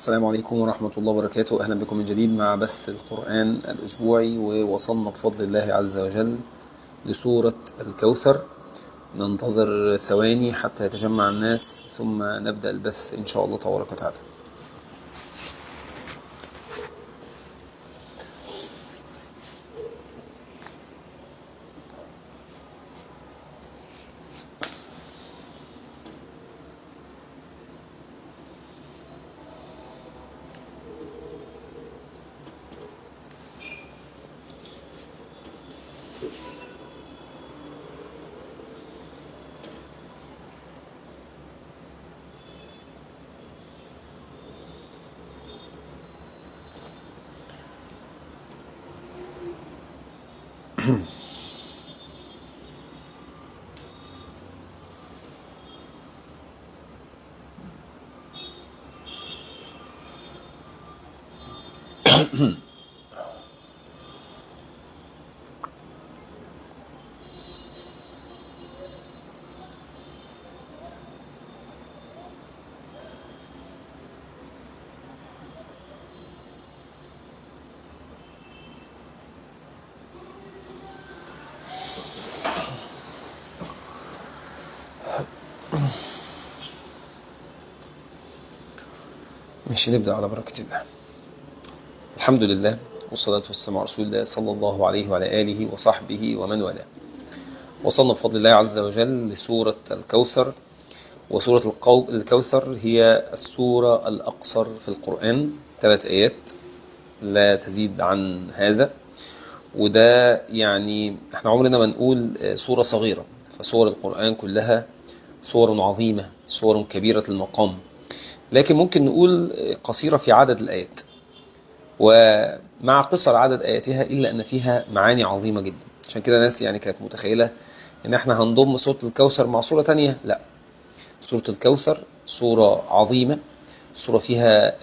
السلام عليكم ورحمة الله وبركاته. أهلا بكم من جديد مع بث القرآن الأسبوعي، ووصلنا بفضل الله عز وجل لسورة الكوثر. ننتظر ثواني حتى يتجمع الناس ثم نبدأ البث إن شاء الله تبارك وتعالى. مش نبدأ على بركة الله. الحمد لله والصلاة والسلام على رسول الله صلى الله عليه وعلى آله وصحبه ومن والاه. وصلنا بفضل الله عز وجل لسورة الكوثر، وسورة الكوثر هي السورة الأقصر في القرآن، 3 آيات لا تزيد عن هذا. وده يعني احنا عمرنا ما نقول سورة صغيرة، فسور القرآن كلها سور عظيمة، سور كبيرة المقام، لكن ممكن نقول قصيرة في عدد الآيات، ومع قصر عدد آياتها إلا أن فيها معاني عظيمة جدا. عشان كده ناس يعني كانت متخيلة إن احنا هنضم سورة الكوثر مع سورة تانية. لا، سورة الكوثر سورة عظيمة، سورة فيها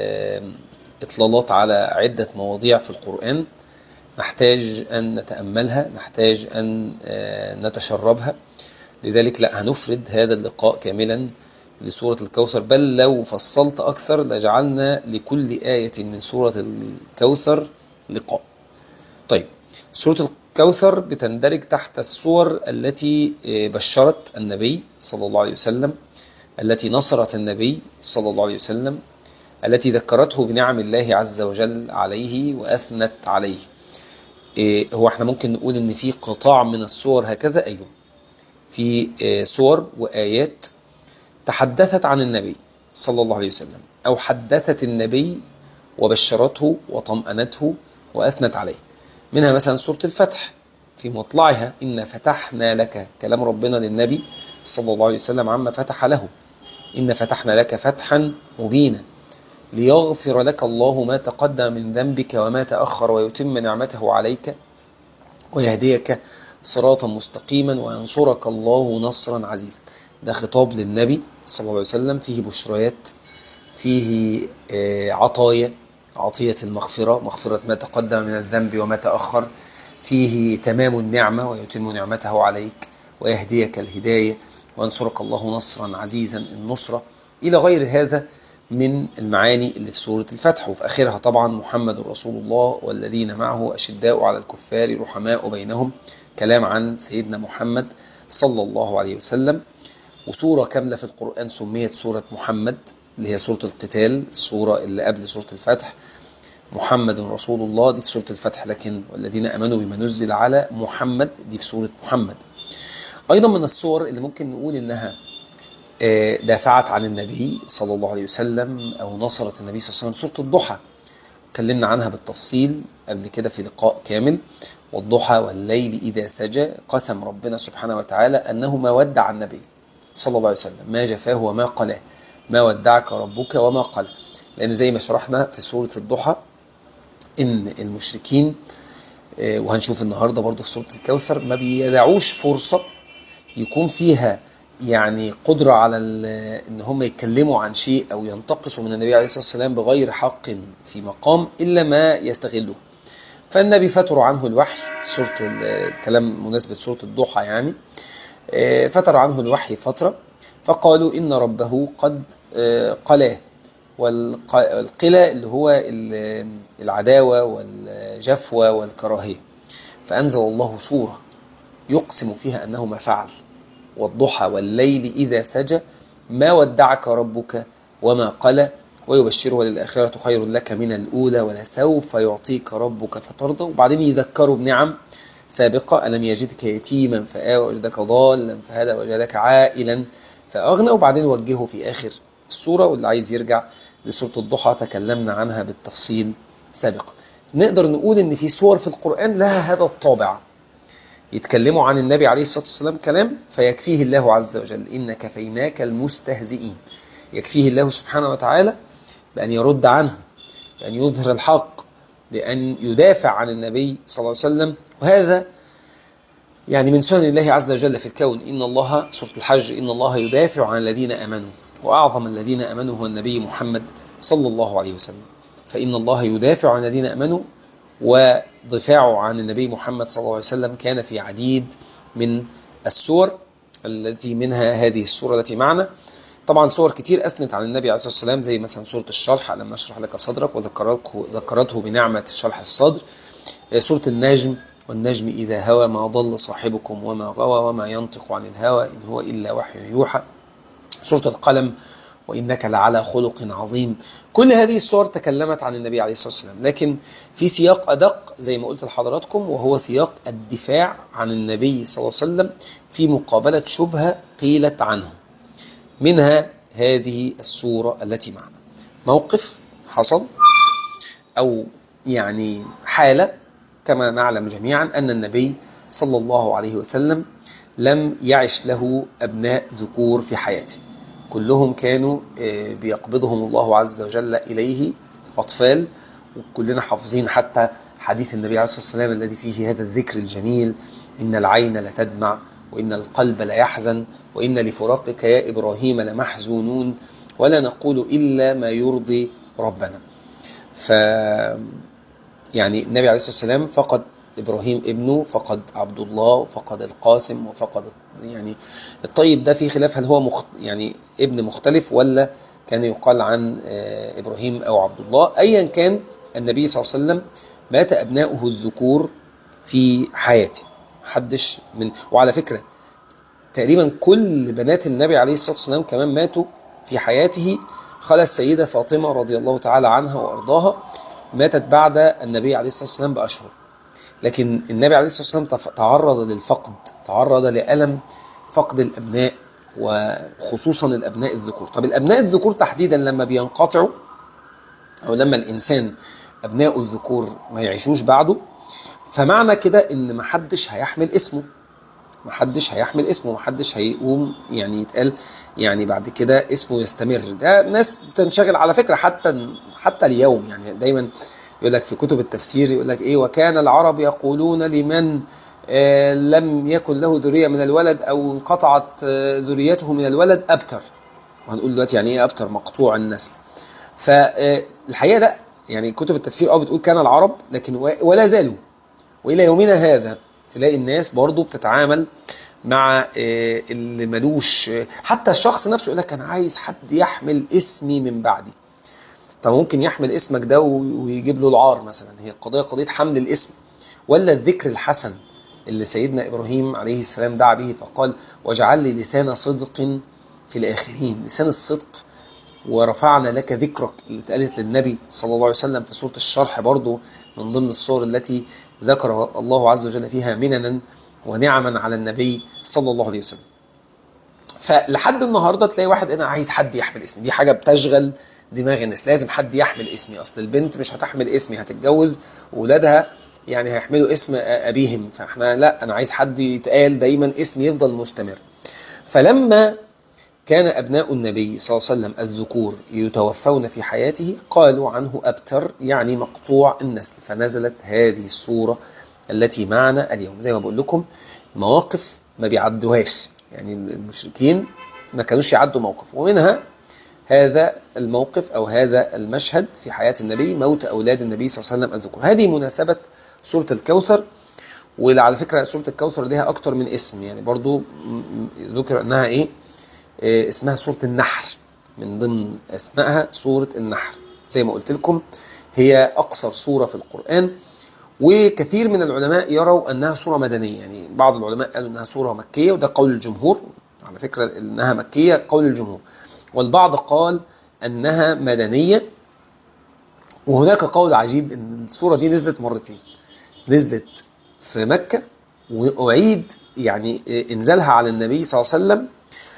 إطلالات على عدة مواضيع في القرآن، نحتاج أن نتأملها، نحتاج أن نتشربها. لذلك لا هنفرد هذا اللقاء كاملا لسورة الكوثر، بل لو فصلت أكثر لجعلنا لكل آية من سورة الكوثر لقاء. طيب، سورة الكوثر بتندرج تحت السور التي بشرت النبي صلى الله عليه وسلم، التي نصرت النبي صلى الله عليه وسلم، التي ذكرته بنعم الله عز وجل عليه وأثنت عليه. هو احنا ممكن نقول ان في قطاع من السور هكذا، ايوه، في سور وآيات تحدثت عن النبي صلى الله عليه وسلم، أو حدثت النبي وبشرته وطمأنته وأثنت عليه. منها مثلا سورة الفتح في مطلعها: إن فتحنا لك، كلام ربنا للنبي صلى الله عليه وسلم عما فتح له: إن فتحنا لك فتحا مبينا ليغفر لك الله ما تقدم من ذنبك وما تأخر ويتم نعمته عليك ويهديك صراطا مستقيما وينصرك الله نصرا عزيزا. ده خطاب للنبي صلى الله عليه وسلم، فيه بشريات، فيه عطايا، عطية المغفرة، مغفرة ما تقدم من الذنب وما تأخر، فيه تمام النعمة ويتم نعمته عليك ويهديك الهداية وينصرك الله نصرا عزيزا، النصرة، إلى غير هذا من المعاني اللي في سورة الفتح. وفي آخرها طبعا محمد رسول الله والذين معه أشداء على الكفار رحماء بينهم، كلام عن سيدنا محمد صلى الله عليه وسلم. وسورة كاملة في القرآن سميت سورة محمد، اللي هي سورة القتال، السورة اللي قبل سورة الفتح. محمد رسول الله دي في سورة الفتح، لكن والذين أمنوا بما نزل على محمد دي في سورة محمد. أيضا من السور اللي ممكن نقول إنها دافعت عن النبي صلى الله عليه وسلم أو نصرت النبي صلى الله عليه وسلم سورة الضحى. اتكلمنا عنها بالتفصيل قبل كده في لقاء كامل: والضحى والليل إذا سجى، قسم ربنا سبحانه وتعالى أنه ما ودع النبي صلى الله عليه وسلم، ما جفاه وما قلاه، ما ودعك ربك وما قلاه. لأن زي ما شرحنا في سورة الضحى إن المشركين، وهنشوف النهاردة برضو في سورة الكوثر، ما بيدعوش فرصة يكون فيها يعني قدرة على إن هم يتكلموا عن شيء أو ينتقصوا من النبي عليه الصلاة والسلام بغير حق في مقام إلا ما يستغلوه. فالنبي فتر عنه الوحي، سورة الكلام مناسبة سورة الضحى يعني، فتر عنه الوحي فترة، فقالوا إن ربه قد قلاه، والقلة اللي هو العداوة والجفوة والكراهية. فأنزل الله سورة يقسم فيها أنه ما فعل، والضحى والليل إذا سجى، ما ودعك ربك وما قلى، ويبشره للآخرة خير لك من الأولى، ولسوف يعطيك ربك فترضى. وبعدين يذكره بنعم سابقة: ألم يجدك يتيما فآوى، وجدك ضالا فهدى، وجدك عائلا فأغنى. وبعدين وجهه في آخر السورة. واللي عايز يرجع لسورة الضحى تكلمنا عنها بالتفصيل سابقا. نقدر نقول إن في سور في القرآن لها هذا الطابع، يتكلموا عن النبي عليه الصلاة والسلام كلام فيكفيه الله عز وجل: إن كفيناك المستهزئين. يكفيه الله سبحانه وتعالى بأن يرد عنه، بأن يظهر الحق، بأن يدافع عن النبي صلى الله عليه وسلم. وهذا يعني من سنن الله عز وجل في الكون. إن الله، سورة الحج: إن الله يدافع عن الذين آمنوا، وأعظم الذين آمنوا هو النبي محمد صلى الله عليه وسلم. فإن الله يدافع عن الذين آمنوا، ودفاعه عن النبي محمد صلى الله عليه وسلم كان في عديد من السور، التي منها هذه السورة التي معنا. طبعا سور كتير أثنت عن النبي عليه الصلاة والسلام، زي مثلا سورة الشرح: ألم نشرح لك صدرك، وذكرته بنعمة الشرح الصدر. سورة النجم: والنجم إذا هوى ما ضل صاحبكم وما غوى، وما ينطق عن الهوى إن هو إلا وحي يوحى. سورة القلم: وإنك لعلى خلق عظيم. كل هذه السور تكلمت عن النبي عليه الصلاة والسلام، لكن في سياق أدق زي ما قلت لحضراتكم، وهو سياق الدفاع عن النبي صلى الله عليه وسلم في مقابلة شبهة قيلت عنه. منها هذه السورة التي معنا. موقف حصل، أو يعني حالة، كما نعلم جميعا أن النبي صلى الله عليه وسلم لم يعش له أبناء ذكور في حياته، كلهم كانوا بيقبضهم الله عز وجل إليه أطفال. وكلنا حافظين حتى حديث النبي عليه الصلاة والسلام الذي فيه هذا الذكر الجميل: إن العين لتدمع، وإن القلب ليحزن، وإن لفراقك يا إبراهيم لمحزونون، ولا نقول إلا ما يرضي ربنا. يعني النبي عليه الصلاة والسلام فقد إبراهيم ابنه، فقد عبد الله، فقد القاسم، وفقد يعني الطيب. ده في خلاف هل هو يعني ابن مختلف، ولا كان يقال عن إبراهيم أو عبد الله. أيا كان، النبي صلى الله عليه وسلم مات أبناؤه الذكور في حياته. محدش من، وعلى فكرة تقريبا كل بنات النبي عليه الصلاة والسلام كمان ماتوا في حياته، خلى السيدة فاطمة رضي الله تعالى عنها وأرضاها ماتت بعد النبي عليه الصلاة والسلام بأشهر. لكن النبي عليه الصلاة والسلام تعرض للفقد، تعرض لألم فقد الأبناء، وخصوصا الأبناء الذكور. طب الأبناء الذكور تحديدا لما بينقطعوا، أو لما الإنسان أبناء الذكور ما يعيشوش بعده، فمعنى كده إن محدش هيحمل اسمه، محدش هيقوم يعني يتقال يعني بعد كده اسمه يستمر. ده ناس تنشغل على فكرة حتى اليوم. يعني دايما يقول لك في كتب التفسير، يقول لك إيه: وكان العرب يقولون لمن لم يكن له ذرية من الولد أو انقطعت ذريته من الولد أبتر. وهنقول دلوقتي يعني إيه أبتر؟ مقطوع النسل. فالحقيقة لا، يعني كتب التفسير بتقول كان العرب، لكن ولا زالوا وإلى يومنا هذا تلاقي الناس برضو بتتعامل مع اللي ملوش. حتى الشخص نفسه يقول لك أنا عايز حد يحمل اسمي من بعدي. طب ممكن يحمل اسمك ده ويجيب له العار مثلا. هي القضية قضية حمل الاسم، ولا الذكر الحسن اللي سيدنا إبراهيم عليه السلام دعا به فقال: واجعل لي لسان صدق في الآخرين. لسان الصدق. ورفعنا لك ذكرك اللي اتقالت للنبي صلى الله عليه وسلم في سورة الشرح، برضو من ضمن الصور التي ذكر الله عز وجل فيها مننا ونعما على النبي صلى الله عليه وسلم. فلحد النهاردة تلاقي واحد: أنا عايز حد يحمل اسمي. دي حاجة بتشغل دماغ الناس، لازم حد يحمل اسمي. أصل البنت مش هتحمل اسمي، هتتجوز وولادها يعني هيحملوا اسم أبيهم، فاحنا لا، أنا عايز حد يتقال دايما اسمي يفضل مستمر. فلما كان أبناء النبي صلى الله عليه وسلم الذكور يتوفون في حياته قالوا عنه أبتر، يعني مقطوع النسل. فنزلت هذه السورة التي معنا اليوم. زي ما بقول لكم، مواقف ما بيعدوهاش، يعني المشركين ما كانوش يعدوا موقف، ومنها هذا الموقف أو هذا المشهد في حياة النبي، موت أولاد النبي صلى الله عليه وسلم الذكور. هذه مناسبة سورة الكوثر. وعلى فكرة سورة الكوثر لها أكتر من اسم، يعني برضو ذكر أنها اسمها سورة النحر. من ضمن أسمائها سورة النحل. زي ما قلت لكم هي أقصر سورة في القرآن، وكثير من العلماء يروا أنها سورة مدنية. يعني بعض العلماء قالوا أنها سورة مكية، وده قول الجمهور على فكرة، أنها مكية قول الجمهور، والبعض قال أنها مدنية. وهناك قول عجيب أن السورة دي نزلت مرتين، نزلت في مكة وأعيد يعني إنزالها على النبي صلى الله عليه وسلم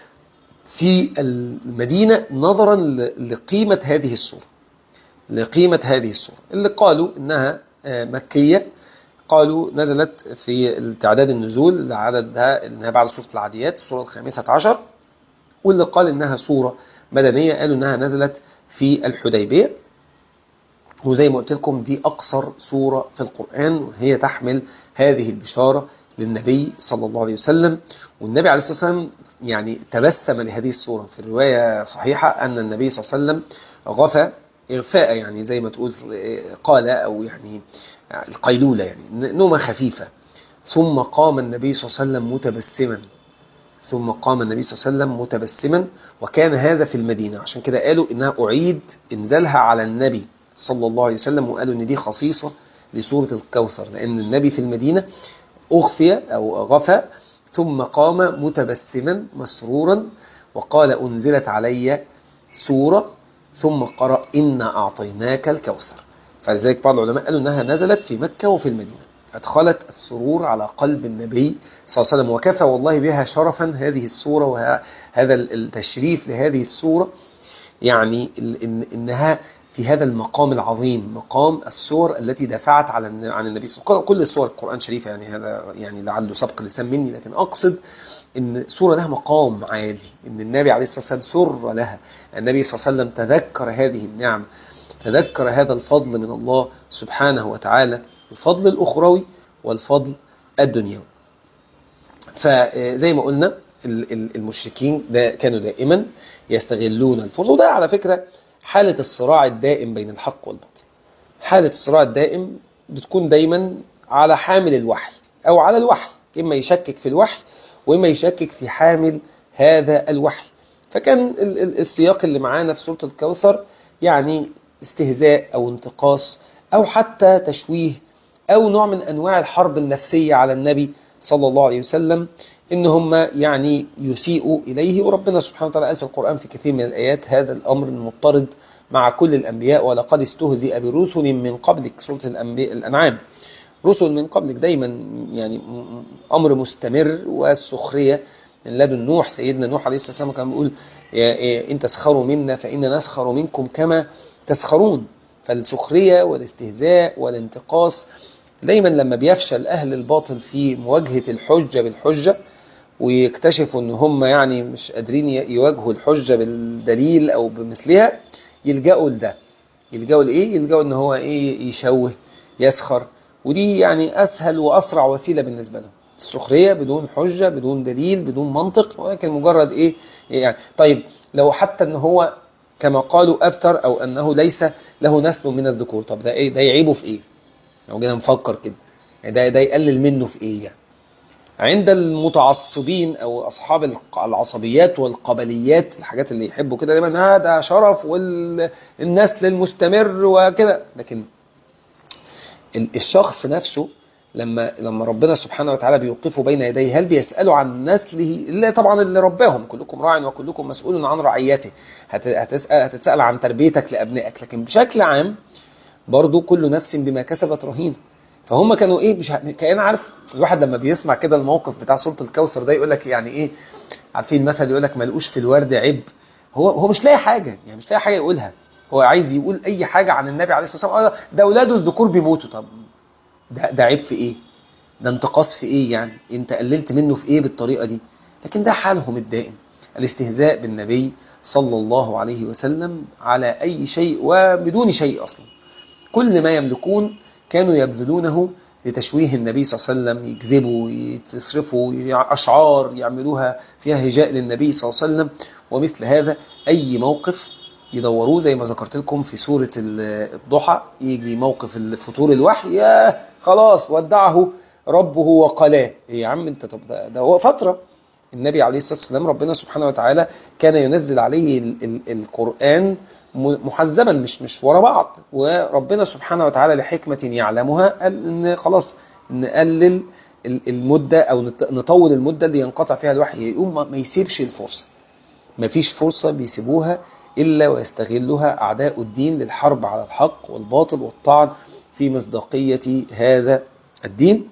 في المدينة نظرا لقيمة هذه السورة، لقيمة هذه السورة. اللي قالوا إنها مكية قالوا نزلت في التعداد النزول لعددها إنها بعد سورة العاديات السورة 15، واللي قال إنها سورة مدنية قالوا إنها نزلت في الحديبية. وزي ما قلت لكم دي أقصر سورة في القرآن، وهي تحمل هذه البشارة للنبي صلى الله عليه وسلم. والنبي عليه الصلاة والسلام يعني تبسم لهذه السورة. في الرواية صحيحة أن النبي صلى الله عليه وسلم غفى إغفاء، يعني زي ما تقول قال، أو يعني القيلولة، يعني نومة خفيفة. ثم قام النبي صلى الله عليه وسلم متبسما، ثم قام النبي صلى الله عليه وسلم متبسما، وكان هذا في المدينة. عشان كده قالوا إنها أعيد إنزالها على النبي صلى الله عليه وسلم، وقالوا إن دي خصيصة لسورة الكوثر، لأن النبي في المدينة أغفي أو غفى ثم قام متبسما مسرورا وقال أنزلت علي سورة ثم قرأ إنا أعطيناك الكوثر. فلذلك بعض العلماء قالوا إنها نزلت في مكة وفي المدينة، أدخلت السرور على قلب النبي صلى الله عليه وسلم. وكفى والله بها شرفا هذه السورة وهذا التشريف لهذه السورة، يعني إنها في هذا المقام العظيم، مقام السور التي دفعت عن النبي صلى الله عليه وسلم. كل السور القرآن شريفة، يعني هذا يعني لعله سبق لسان مني، لكن أقصد إن سورة لها مقام عالي، إن النبي عليه الصلاة والسلام سر لها. النبي صلى الله عليه وسلم تذكر هذه النعم، تذكر هذا الفضل من الله سبحانه وتعالى، الفضل الأخروي والفضل الدنيوي. فزي ما قلنا المشركين كانوا دائما يستغلون الفرصة، وده على فكرة حالة الصراع الدائم بين الحق والباطل. حالة الصراع الدائم بتكون دايما على حامل الوحي أو على الوحي، إما يشكك في الوحي وإما يشكك في حامل هذا الوحي. فكان السياق اللي معانا في سورة الكوثر يعني استهزاء أو انتقاص أو حتى تشويه أو نوع من أنواع الحرب النفسية على النبي صلى الله عليه وسلم، إن هم يعني يسيئوا إليه. وربنا سبحانه وتعالى قال في القرآن في كثير من الآيات هذا الأمر المضطرد مع كل الأنبياء، ولقد استهزئ برسل من قبلك، سورة الأنعام. رسل من قبلك دايما يعني أمر مستمر، والسخرية من لدن نوح. سيدنا نوح عليه الصلاة والسلام كان بيقول إن تسخروا منا فإن نسخر منكم كما تسخرون. فالسخرية والاستهزاء والانتقاص دايما لما بيفشل أهل الباطل في مواجهة الحجة بالحجة، ويكتشفوا ان هم يعني مش قادرين يواجهوا الحجة بالدليل او بمثلها، يلجأوا لده. يلجأوا لإيه؟ يلجأوا ان هو ايه؟ يشوه، يسخر. ودي يعني اسهل واسرع وسيلة بالنسبة لهم، السخرية بدون حجة بدون دليل بدون منطق، ولكن مجرد ايه يعني. طيب لو حتى ان هو كما قالوا ابتر، او انه ليس له نسل من الذكور، طب ده ايه؟ ده يعيبه في ايه؟ لو جينا نفكر كده، يعني ده يقلل منه في ايه يعني؟ عند المتعصبين او اصحاب العصبيات والقبليات، الحاجات اللي يحبوا كده دايما هذا شرف والنسل المستمر وكده. لكن الشخص نفسه لما ربنا سبحانه وتعالى بيوقفه بين يديه، هل بيسأله عن نسله؟ اللي طبعا اللي رباهم، كلكم راع وكلكم مسؤول عن رعيته، هتسأل عن تربيتك لأبنائك. لكن بشكل عام برضو كل نفس بما كسبت رهين. فهم كانوا ايه؟ مش كأن عارف الواحد لما بيسمع كده الموقف بتاع سورة الكوثر ده يقول لك يعني ايه؟ عارفين المثل يقول لك ملقوش في الورد عيب. هو مش لاقي حاجة، يعني مش لاقي حاجة يقولها، هو عايز يقول اي حاجة عن النبي عليه الصلاة والسلام. ده اولاده الذكور بيموتوا، طب ده عيب في ايه؟ ده انتقاص في ايه يعني؟ انت قللت منه في ايه بالطريقة دي؟ لكن ده حالهم الدائم، الاستهزاء بالنبي صلى الله عليه وسلم على اي شيء وبدون شيء اصلا. كل ما يملكون كانوا يبذلونه لتشويه النبي صلى الله عليه وسلم، يكذبوا، يتصرفوا أشعار يعملوها فيها هجاء للنبي صلى الله عليه وسلم. ومثل هذا أي موقف يدوروه، زي ما ذكرت لكم في سورة الضحى، يجي موقف الفطور الوحي، يا خلاص ودعه ربه وقلاه. يا عم انت، طب ده هو فترة، النبي عليه الصلاة والسلام ربنا سبحانه وتعالى كان ينزل عليه القرآن محزبا، مش ورا بعض، وربنا سبحانه وتعالى لحكمة يعلمها قال ان خلاص نقلل المدة او نطول المدة اللي ينقطع فيها الوحي، يقوم ما يسيبش الفرصة. ما فيش فرصة بيسيبوها إلا ويستغلها أعداء الدين للحرب على الحق والباطل والطعن في مصداقية هذا الدين.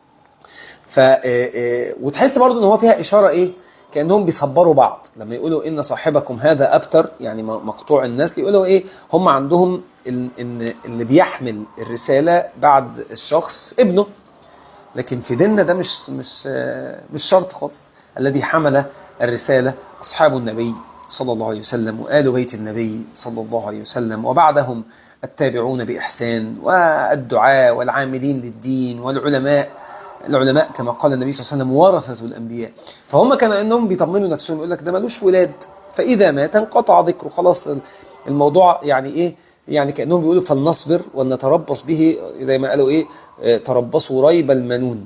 وتحس برضو ان هو فيها إشارة إيه؟ كأنهم بيصبروا بعض لما يقولوا إن صاحبكم هذا أبتر، يعني مقطوع النسل، يقولوا إيه؟ هم عندهم إن اللي بيحمل الرسالة بعد الشخص ابنه، لكن في ديننا ده مش شرط خالص. الذي حمل الرسالة أصحاب النبي صلى الله عليه وسلم وآل بيت النبي صلى الله عليه وسلم، وبعدهم التابعون بإحسان والدعاء والعاملين للدين والعلماء. العلماء كما قال النبي صلى الله عليه وسلم ورثة الأنبياء. فهم كانوا أنهم بيطمنوا نفسهم، يقول لك ده ملوش ولاد، فإذا مات انقطع ذكره، خلاص الموضوع يعني إيه؟ يعني كأنهم بيقولوا فلنصبر ونتربص به، زي ما قالوا إيه؟ تربصوا ريب المنون،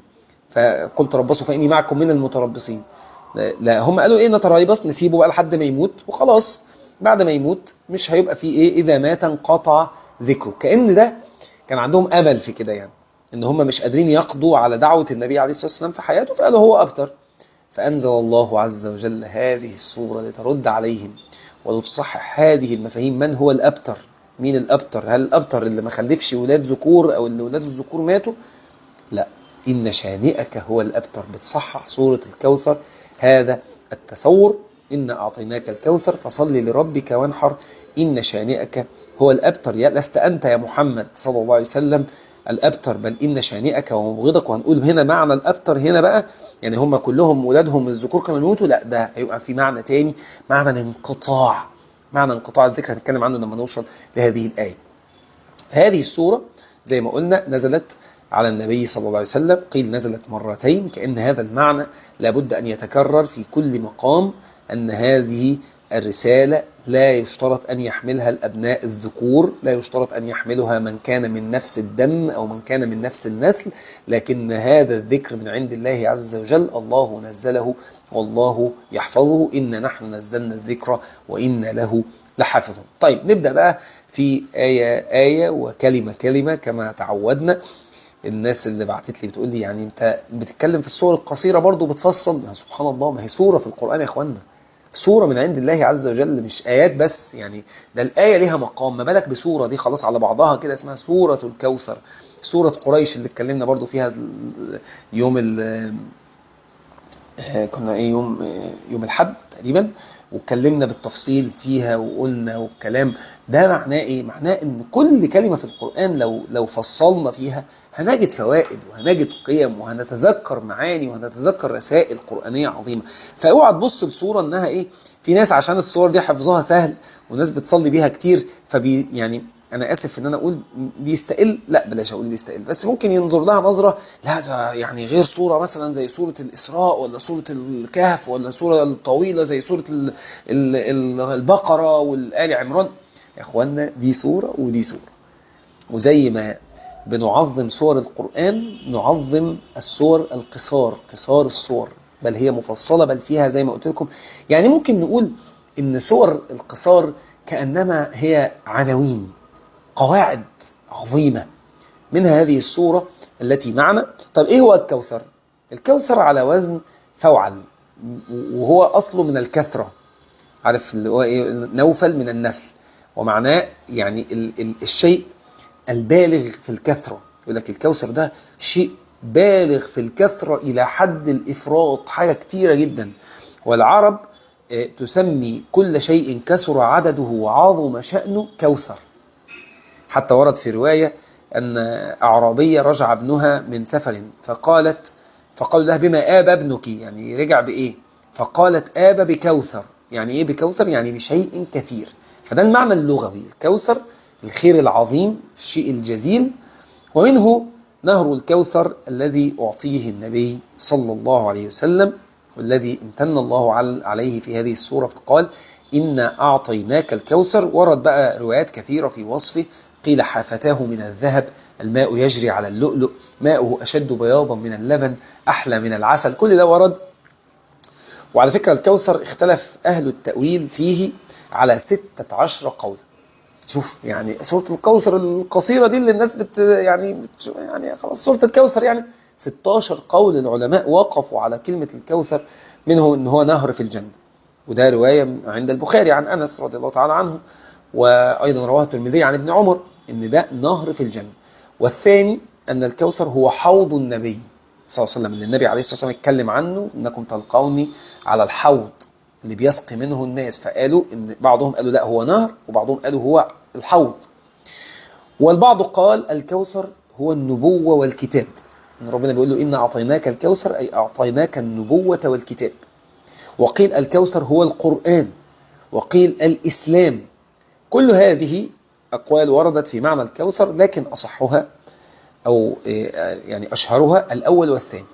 فقل تربصوا فإني معكم من المتربصين. لا، هم قالوا إيه؟ نتريبص، نسيبه بقى لحد ما يموت وخلاص، بعد ما يموت مش هيبقى فيه إيه؟ إذا مات انقطع ذكره. كأن ده كان عندهم أمل في كده، يعني إن هم مش قادرين يقضوا على دعوة النبي عليه الصلاة والسلام في حياته، فقالوا هو أبتر. فأنزل الله عز وجل هذه السورة لترد عليهم وتصحح هذه المفاهيم. من هو الأبتر؟ مين الأبتر؟ هل الأبتر اللي ما خلفش ولاد ذكور أو اللي ولاد الذكور ماتوا؟ لا، إن شانئك هو الأبتر. بتصحح سورة الكوثر هذا التصور. إن أعطيناك الكوثر فصل لربك وانحر إن شانئك هو الأبتر. لست أنت يا محمد صلى الله عليه وسلم الأبتر، بل إن شانئك ومبغضك. وهنقول هنا معنى الأبتر هنا بقى، يعني هم كلهم ولادهم الذكور كانوا يموتوا؟ لا، ده هيبقى في معنى تاني، معنى الانقطاع، معنى انقطاع الذكر، هنتكلم عنه لما نوصل لهذه الآية. هذه السورة زي ما قلنا نزلت على النبي صلى الله عليه وسلم، قيل نزلت مرتين، كأن هذا المعنى لابد أن يتكرر في كل مقام، أن هذه الرسالة لا يشترط أن يحملها الأبناء الذكور، لا يشترط أن يحملها من كان من نفس الدم أو من كان من نفس النسل، لكن هذا الذكر من عند الله عز وجل، الله نزله والله يحفظه. إن نحن نزلنا الذكر وإن له لحافظون. طيب نبدأ بقى في آية وكلمة كلمة كما تعودنا. الناس اللي بعتت لي بتقول لي يعني انت بتتكلم في السور القصيرة برضو بتفصل؟ سبحان الله، ما هي سورة في القرآن يا اخوانا، سورة من عند الله عز وجل، مش آيات بس. يعني ده الآية ليها مقام، ما بالك بسورة دي خلاص على بعضها كده اسمها سورة الكوثر. سورة قريش اللي اتكلمنا برضو فيها يوم كنا ايه يوم الحد تقريبا، واتكلمنا بالتفصيل فيها وقلنا، والكلام ده معناه ايه؟ معناه ان كل كلمة في القرآن لو فصلنا فيها هنجد فوائد وهنجد قيم وهنتذكر معاني وهنتذكر رسائل قرآنية عظيمة. فاوعى تبص لصورة انها ايه، في ناس عشان الصور دي حفظها سهل وناس بتصلي بيها كتير يعني انا اسف ان انا اقول بيستقل، لا بلاش اقول بيستقل، بس ممكن ينظر لها نظرة لا ده يعني غير صورة مثلا زي سورة الإسراء ولا سورة الكهف ولا سورة الطويلة زي سورة البقرة والآل عمران. يا اخوانا دي سورة ودي سورة، وزي ما بنعظم سور القرآن نعظم السور القصار، قصار السور، بل هي مفصلة، بل فيها زي ما قلت لكم. يعني ممكن نقول ان سور القصار كأنما هي عناوين، قواعد عظيمة، منها هذه السورة التي معنا. طب ايه هو الكوثر؟ الكوثر على وزن فوعل، وهو أصله من الكثرة، عارف اللي هو ايه؟ نوفل من النفل، ومعناه يعني الشيء البالغ في الكثرة. يقول لك الكوثر ده شيء بالغ في الكثرة إلى حد الإفراط، حاجة كتيرة جدا. والعرب تسمي كل شيء كثر عدده وعظم شأنه كوثر. حتى ورد في رواية أن أعرابية رجع ابنها من سفر فقالوا لها بما آب ابنك، يعني رجع بإيه؟ فقالت آب بكوثر. يعني إيه بكوثر؟ يعني بشيء كثير. فده المعنى اللغوي، الكوثر الخير العظيم، الشيء الجزيل. ومنه نهر الكوثر الذي أعطيه النبي صلى الله عليه وسلم، والذي امتن الله عليه في هذه السورة فقال إنا أعطيناك الكوثر. ورد بقى روايات كثيرة في وصفه، قيل حافتاه من الذهب، الماء يجري على اللؤلؤ، ماؤه أشد بياضا من اللبن، أحلى من العسل. كل ده ورد. وعلى فكرة الكوثر اختلف أهل التأويل فيه على 16 قول. شوف يعني سورة الكوثر القصيرة دي اللي الناس يعني خلاص سورة الكوثر يعني 16 قول العلماء وقفوا على كلمة الكوثر، منه ان هو نهر في الجنة، وده رواية عند البخاري عن أنس رضي الله تعالى عنه، وأيضا رواه الترمذي عن ابن عمر ان ده نهر في الجنة. والثاني أن الكوثر هو حوض النبي صلى الله عليه وسلم، ان النبي عليه الصلاة والسلام اتكلم عنه انكم تلقوني على الحوض اللي بيسقي منه الناس، فقالوا ان بعضهم قالوا لا هو نهر، وبعضهم قالوا هو الحوض. والبعض قال الكوثر هو النبوة والكتاب، ان ربنا بيقول له إنا أعطيناك الكوثر أي أعطيناك النبوة والكتاب. وقيل الكوثر هو القرآن، وقيل الإسلام. كل هذه أقوال وردت في معنى الكوثر، لكن أصحها أو يعني أشهرها الأول والثاني،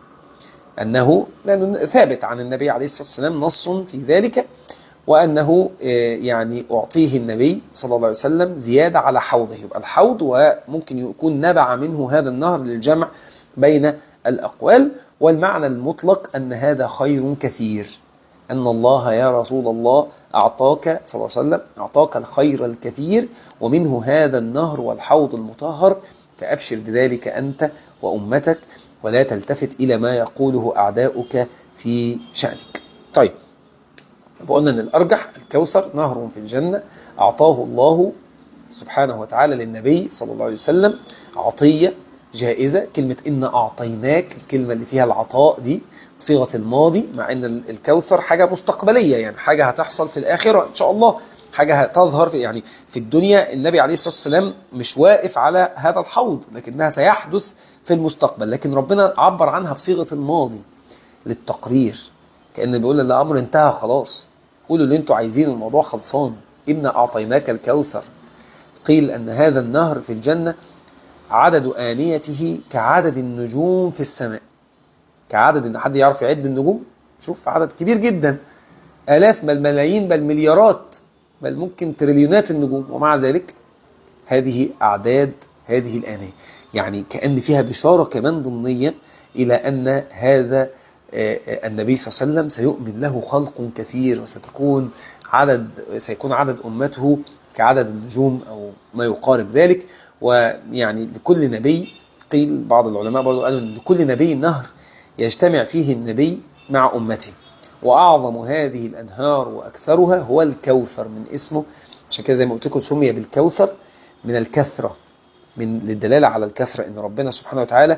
أنه ثابت عن النبي عليه الصلاة والسلام نص في ذلك، وأنه يعني أعطيه النبي صلى الله عليه وسلم زيادة على حوضه. يبقى الحوض وممكن يكون نبع منه هذا النهر للجمع بين الأقوال. والمعنى المطلق أن هذا خير كثير، أن الله يا رسول الله أعطاك صلى الله عليه وسلم أعطاك الخير الكثير، ومنه هذا النهر والحوض المطهر، فأبشر بذلك أنت وأمتك، ولا تلتفت إلى ما يقوله أعداؤك في شأنك. طيب، وقلنا أن الأرجح الكوثر نهر في الجنة أعطاه الله سبحانه وتعالى للنبي صلى الله عليه وسلم عطية جائزة. كلمة إن أعطيناك، الكلمة اللي فيها العطاء دي صيغة الماضي، مع أن الكوثر حاجة مستقبلية، يعني حاجة هتحصل في الآخرة إن شاء الله، حاجة هتظهر يعني في الدنيا. النبي عليه الصلاة والسلام مش واقف على هذا الحوض، لكنها سيحدث في المستقبل، لكن ربنا عبر عنها بصيغة الماضي للتقرير، كأن بيقول الأمر انتهى خلاص، قولوا اللي انتوا عايزينه، الموضوع خلصان، إنا أعطيناك الكوثر. قيل أن هذا النهر في الجنة عدد آنيته كعدد النجوم في السماء، كعدد إن حد يعرف يعد النجوم، شوف عدد كبير جدا، آلاف بل ملايين بل مليارات بل ممكن تريليونات النجوم، ومع ذلك هذه أعداد هذه الآنية. يعني كأن فيها بشارة كمان ضمنية إلى أن هذا النبي صلى الله عليه وسلم سيؤمن له خلق كثير، وسيكون عدد أمته كعدد النجوم أو ما يقارب ذلك. ويعني لكل نبي، قيل بعض العلماء برضو قالوا أن لكل نبي نهر يجتمع فيه النبي مع أمته، وأعظم هذه الأنهار وأكثرها هو الكوثر من اسمه، عشان كده زي ما قلت لكم سمي بالكوثر من الكثرة، للدلالة على الكثرة، إن ربنا سبحانه وتعالى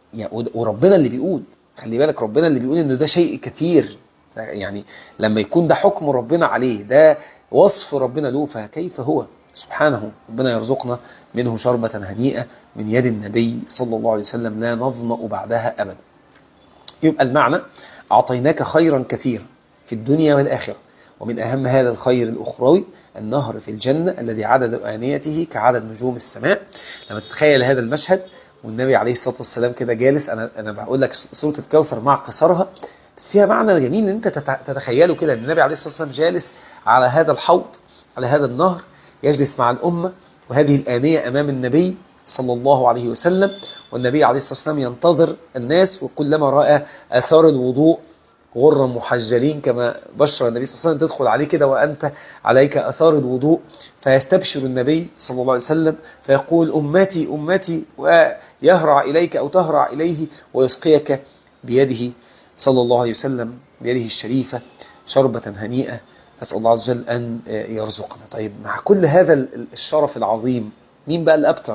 وربنا اللي بيقول، خلي بالك ربنا اللي بيقول إنه ده شيء كثير، يعني لما يكون ده حكم ربنا عليه، ده وصف ربنا له، فكيف هو سبحانه. ربنا يرزقنا منه شربة هنيئة من يد النبي صلى الله عليه وسلم لا نظمأ بعدها أبدا. يبقى المعنى أعطيناك خيرا كثيرا في الدنيا والآخرة، ومن أهم هذا الخير الأخروي النهر في الجنة الذي عدد آنيته كعدد نجوم السماء. لما تتخيل هذا المشهد والنبي عليه الصلاة والسلام كده جالس، أنا بقول لك سورة الكوثر مع قصرها بس فيها معنى جميل ان انت تتخيله كده، ان النبي عليه الصلاة والسلام جالس على هذا الحوض، على هذا النهر، يجلس مع الأمة، وهذه الآنية أمام النبي صلى الله عليه وسلم، والنبي عليه الصلاة والسلام ينتظر الناس، وكلما رأى آثار الوضوء غرا محجلين كما بشر النبي صلى الله عليه وسلم، تدخل عليه كده وأنت عليك آثار الوضوء، فيستبشر النبي صلى الله عليه وسلم فيقول أمتي أمتي، ويهرع إليك أو تهرع إليه ويسقيك بيده صلى الله عليه وسلم، بيده الشريفة شربة هنيئة. أسأل الله عز وجل أن يرزقنا. طيب، مع كل هذا الشرف العظيم، مين بقى الأبتر؟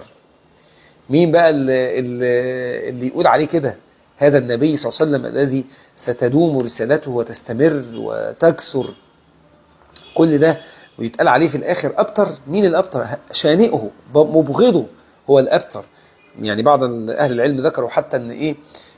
مين بقى اللي يقول عليه كده؟ هذا النبي صلى الله عليه وسلم الذي ستدوم رسالته وتستمر وتكثر كل ده، ويتقال عليه في الآخر أبتر. مين الأبتر؟ شانئه مبغضه هو الأبتر. يعني بعض أهل العلم ذكروا حتى أن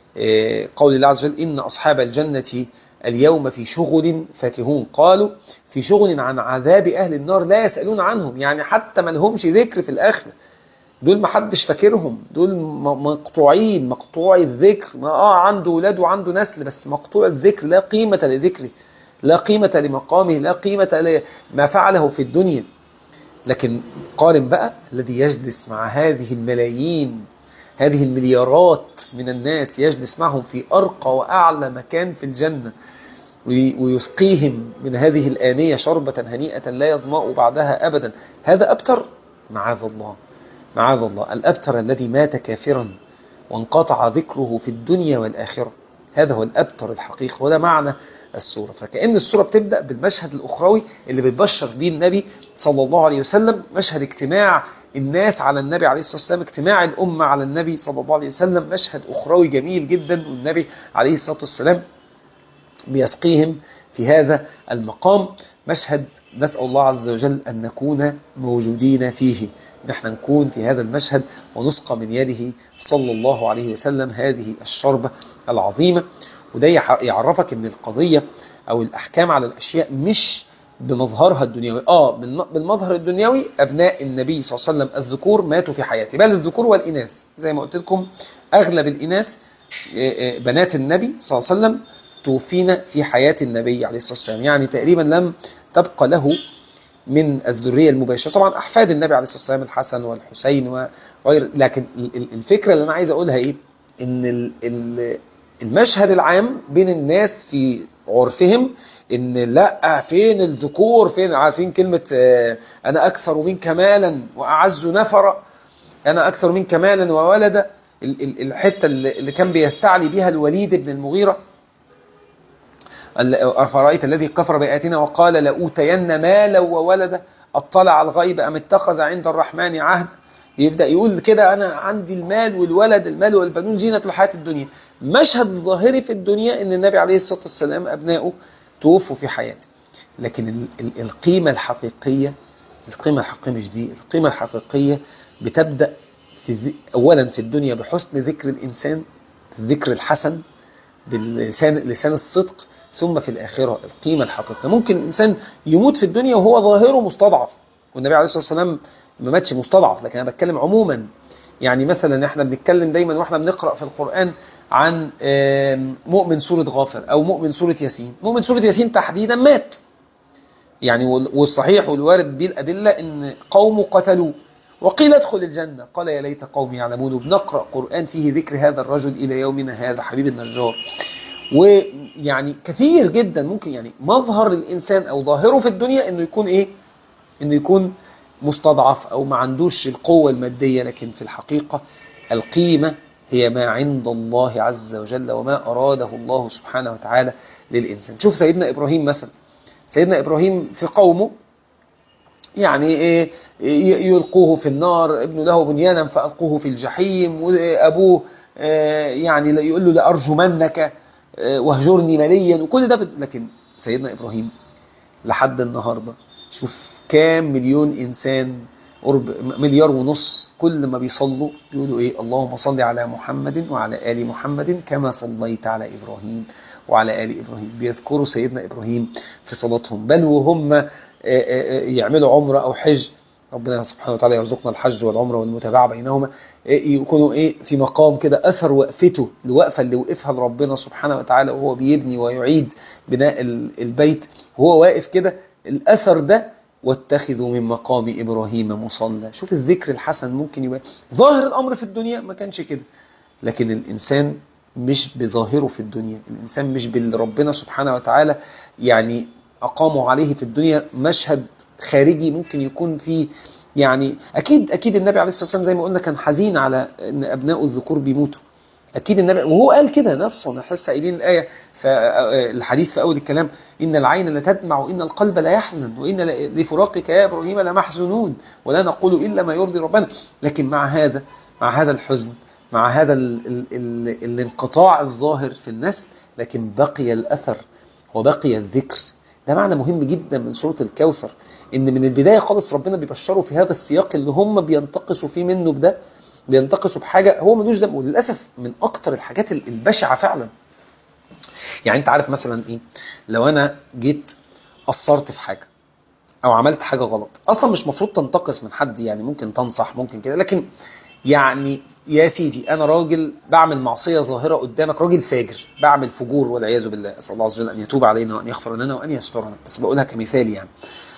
قول الله عز وجل إن أصحاب الجنة اليوم في شغل فاكهون، قالوا في شغل عن عذاب أهل النار لا يسألون عنهم، يعني حتى ما لهمش ذكر في الآخرة، دول ما حدش فاكرهم، دول مقطوعين، مقطوع الذكر، عنده ولاد وعنده نسل بس مقطوع الذكر، لا قيمة لذكره، لا قيمة لمقامه، لا قيمة لما فعله في الدنيا. لكن قارن بقى الذي يجلس مع هذه الملايين، هذه المليارات من الناس، يجلس معهم في أرقى وأعلى مكان في الجنة، ويسقيهم من هذه الآنية شربة هنيئة لا يظمأ بعدها أبدا. هذا أبتر؟ معاذ الله، معاذ الله. الأبتر الذي مات كافرا وانقطع ذكره في الدنيا والآخرة، هذا هو الأبتر الحقيقي، وده معنى السورة. فكأن السورة بتبدأ بالمشهد الأخروي اللي بتبشر به النبي صلى الله عليه وسلم، مشهد اجتماع الناس على النبي عليه الصلاة والسلام، اجتماع الأمة على النبي صلى الله عليه وسلم، مشهد أخروي جميل جدا، والنبي عليه الصلاة والسلام بيسقيهم في هذا المقام. مشهد نسأل الله عز وجل أن نكون موجودين فيه، نحن نكون في هذا المشهد ونسقى من يده صلى الله عليه وسلم هذه الشربة العظيمة. وده يعرفك أن القضية أو الأحكام على الأشياء مش بمظهرها الدنيوي. بالمظهر الدنيوي أبناء النبي صلى الله عليه وسلم الذكور ماتوا في حياته، بل الذكور والإناث زي ما قلت لكم، أغلب الإناث بنات النبي صلى الله عليه وسلم توفينا في حياة النبي عليه الصلاة والسلام، يعني تقريبا لم تبقى له من الذرية المباشرة. طبعا أحفاد النبي عليه الصلاة والسلام الحسن والحسين وغير، لكن الفكرة اللي أنا عايز أقولها إيه؟ إن المشهد العام بين الناس في عرفهم إن لا، فين الذكور، فين؟ عارفين كلمة أنا أكثر منك مالا وأعز نفرا، أنا أكثر منك مالا وولدا، الحتة اللي كان بيستعلي بها الوليد بن المغيرة، أفرأيت الذي كفر بآياتنا وقال لأوتين مالا وولدا أطلع الغيب أم اتخذ عند الرحمن عهد. يبدأ يقول كده أنا عندي المال والولد، المال والبنون زينة الحياة الدنيا. مشهد ظاهري في الدنيا إن النبي عليه الصلاة والسلام أبنائه توفوا في حياته، لكن القيمة الحقيقية، القيمة الحقيقية مش دي، القيمة الحقيقية بتبدأ أولا في الدنيا بحسن ذكر الإنسان، الذكر الحسن بلسان الصدق، ثم في الآخرة القيمة الحقيقية. ممكن الإنسان يموت في الدنيا وهو ظاهره مستضعف، والنبي عليه الصلاة والسلام ما ماتش مستضعف، لكن أنا بتكلم عموما. يعني مثلا احنا بنتكلم دايما واحنا بنقرأ في القرآن عن مؤمن سورة غافر أو مؤمن سورة ياسين. مؤمن سورة ياسين تحديدا مات، يعني والصحيح والوارد به الأدلة إن قومه قتلوه وقيل ادخل الجنة، قال يا ليت قومي يعلمون. وبنقرأ قرآن فيه ذكر هذا الرجل إلى يومنا هذا، حبيب النجار. ويعني كثير جدا ممكن يعني مظهر الإنسان أو ظاهره في الدنيا إنه يكون إيه؟ إنه يكون مستضعف أو ما عندوش القوة المادية، لكن في الحقيقة القيمة هي ما عند الله عز وجل وما أراده الله سبحانه وتعالى للإنسان. شوف سيدنا إبراهيم مثلا، سيدنا إبراهيم في قومه يعني إيه؟ يلقوه في النار، ابن له بنيانا فألقوه في الجحيم، وأبوه يعني يقول له لأرجمنك واهجرني مليا، وكل ده لكن سيدنا إبراهيم لحد النهاردة شوف كام مليون إنسان، قرب 1.5 مليار، كل ما بيصلوا يقولوا إيه؟ اللهم صل على محمد وعلى آل محمد كما صليت على إبراهيم وعلى آل إبراهيم. بيذكروا سيدنا إبراهيم في صلاتهم، بل وهم يعملوا عمرة أو حج، ربنا سبحانه وتعالى يرزقنا الحج والعمرة والمتابعة بينهما، يكونوا في مقام كده أثر وقفته، الوقفة اللي وقفها لربنا سبحانه وتعالى وهو بيبني ويعيد بناء البيت، وهو واقف كده الأثر ده، واتخذوا من مقام إبراهيم مصلى. شوف الذكر الحسن ممكن يبقى ظاهر الأمر في الدنيا ما كانش كده، لكن الإنسان مش بظاهره في الدنيا، الإنسان مش باللي ربنا سبحانه وتعالى يعني أقاموا عليه في الدنيا. مشهد خارجي ممكن يكون فيه يعني أكيد النبي عليه الصلاة والسلام زي ما قلنا كان حزين على أن أبناء الذكور بيموتوا، أكيد النبي، وهو قال كده نفسه، نحس قايلين الآية الحديث في أول الكلام، إن العين لتدمع وإن القلب لا يحزن وإن لفراقك يا إبراهيم لمحزنون ولا نقول إلا ما يرضي ربنا. لكن مع هذا الحزن، مع هذا الانقطاع الظاهر في النسل، لكن بقي الأثر وبقي الذكر. ده معنى مهم جدا من سورة الكوثر، إن من البداية خالص ربنا بيبشروا في هذا السياق اللي هم بينتقصوا فيه منه بده، بينتقصوا بحاجة هو ملوش ذنب، وللأسف من أكتر الحاجات البشعة فعلا. يعني أنت عارف مثلا إيه؟ لو أنا جيت قصرت في حاجة أو عملت حاجة غلط، أصلا مش مفروض تنتقص من حد، يعني ممكن تنصح ممكن كده، لكن يعني يا سيدي أنا راجل بعمل معصية ظاهرة قدامك، راجل فاجر بعمل فجور والعياذ بالله، أسأل الله عز وجل أن يتوب علينا وأن يغفر لنا وأن يسترنا، بس بقولها كمثال يعني.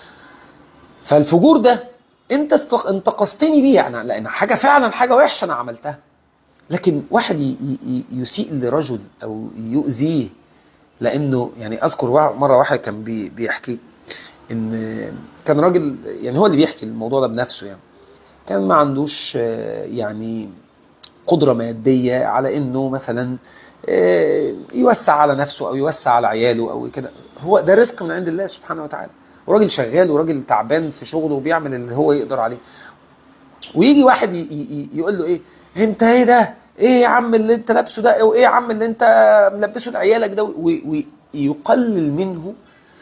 فالفجور ده أنت انتقصتني بيه يعني، لأن حاجة فعلا حاجة وحشة أنا عملتها، لكن واحد يسيء لرجل أو يؤذيه لانه يعني اذكر مره واحد كان بيحكي ان كان راجل، يعني هو اللي بيحكي الموضوع ده بنفسه، يعني كان ما عندوش يعني قدرة مادية على انه مثلا يوسع على نفسه او يوسع على عياله او كده. هو ده رزق من عند الله سبحانه وتعالى، وراجل شغال وراجل تعبان في شغله وبيعمل اللي هو يقدر عليه. ويجي واحد يقول له ايه، انت ايه ده، ايه يا عم اللي انت لابسه ده، او ايه يا عم اللي انت ملبسه لعيالك ده، ويقلل منه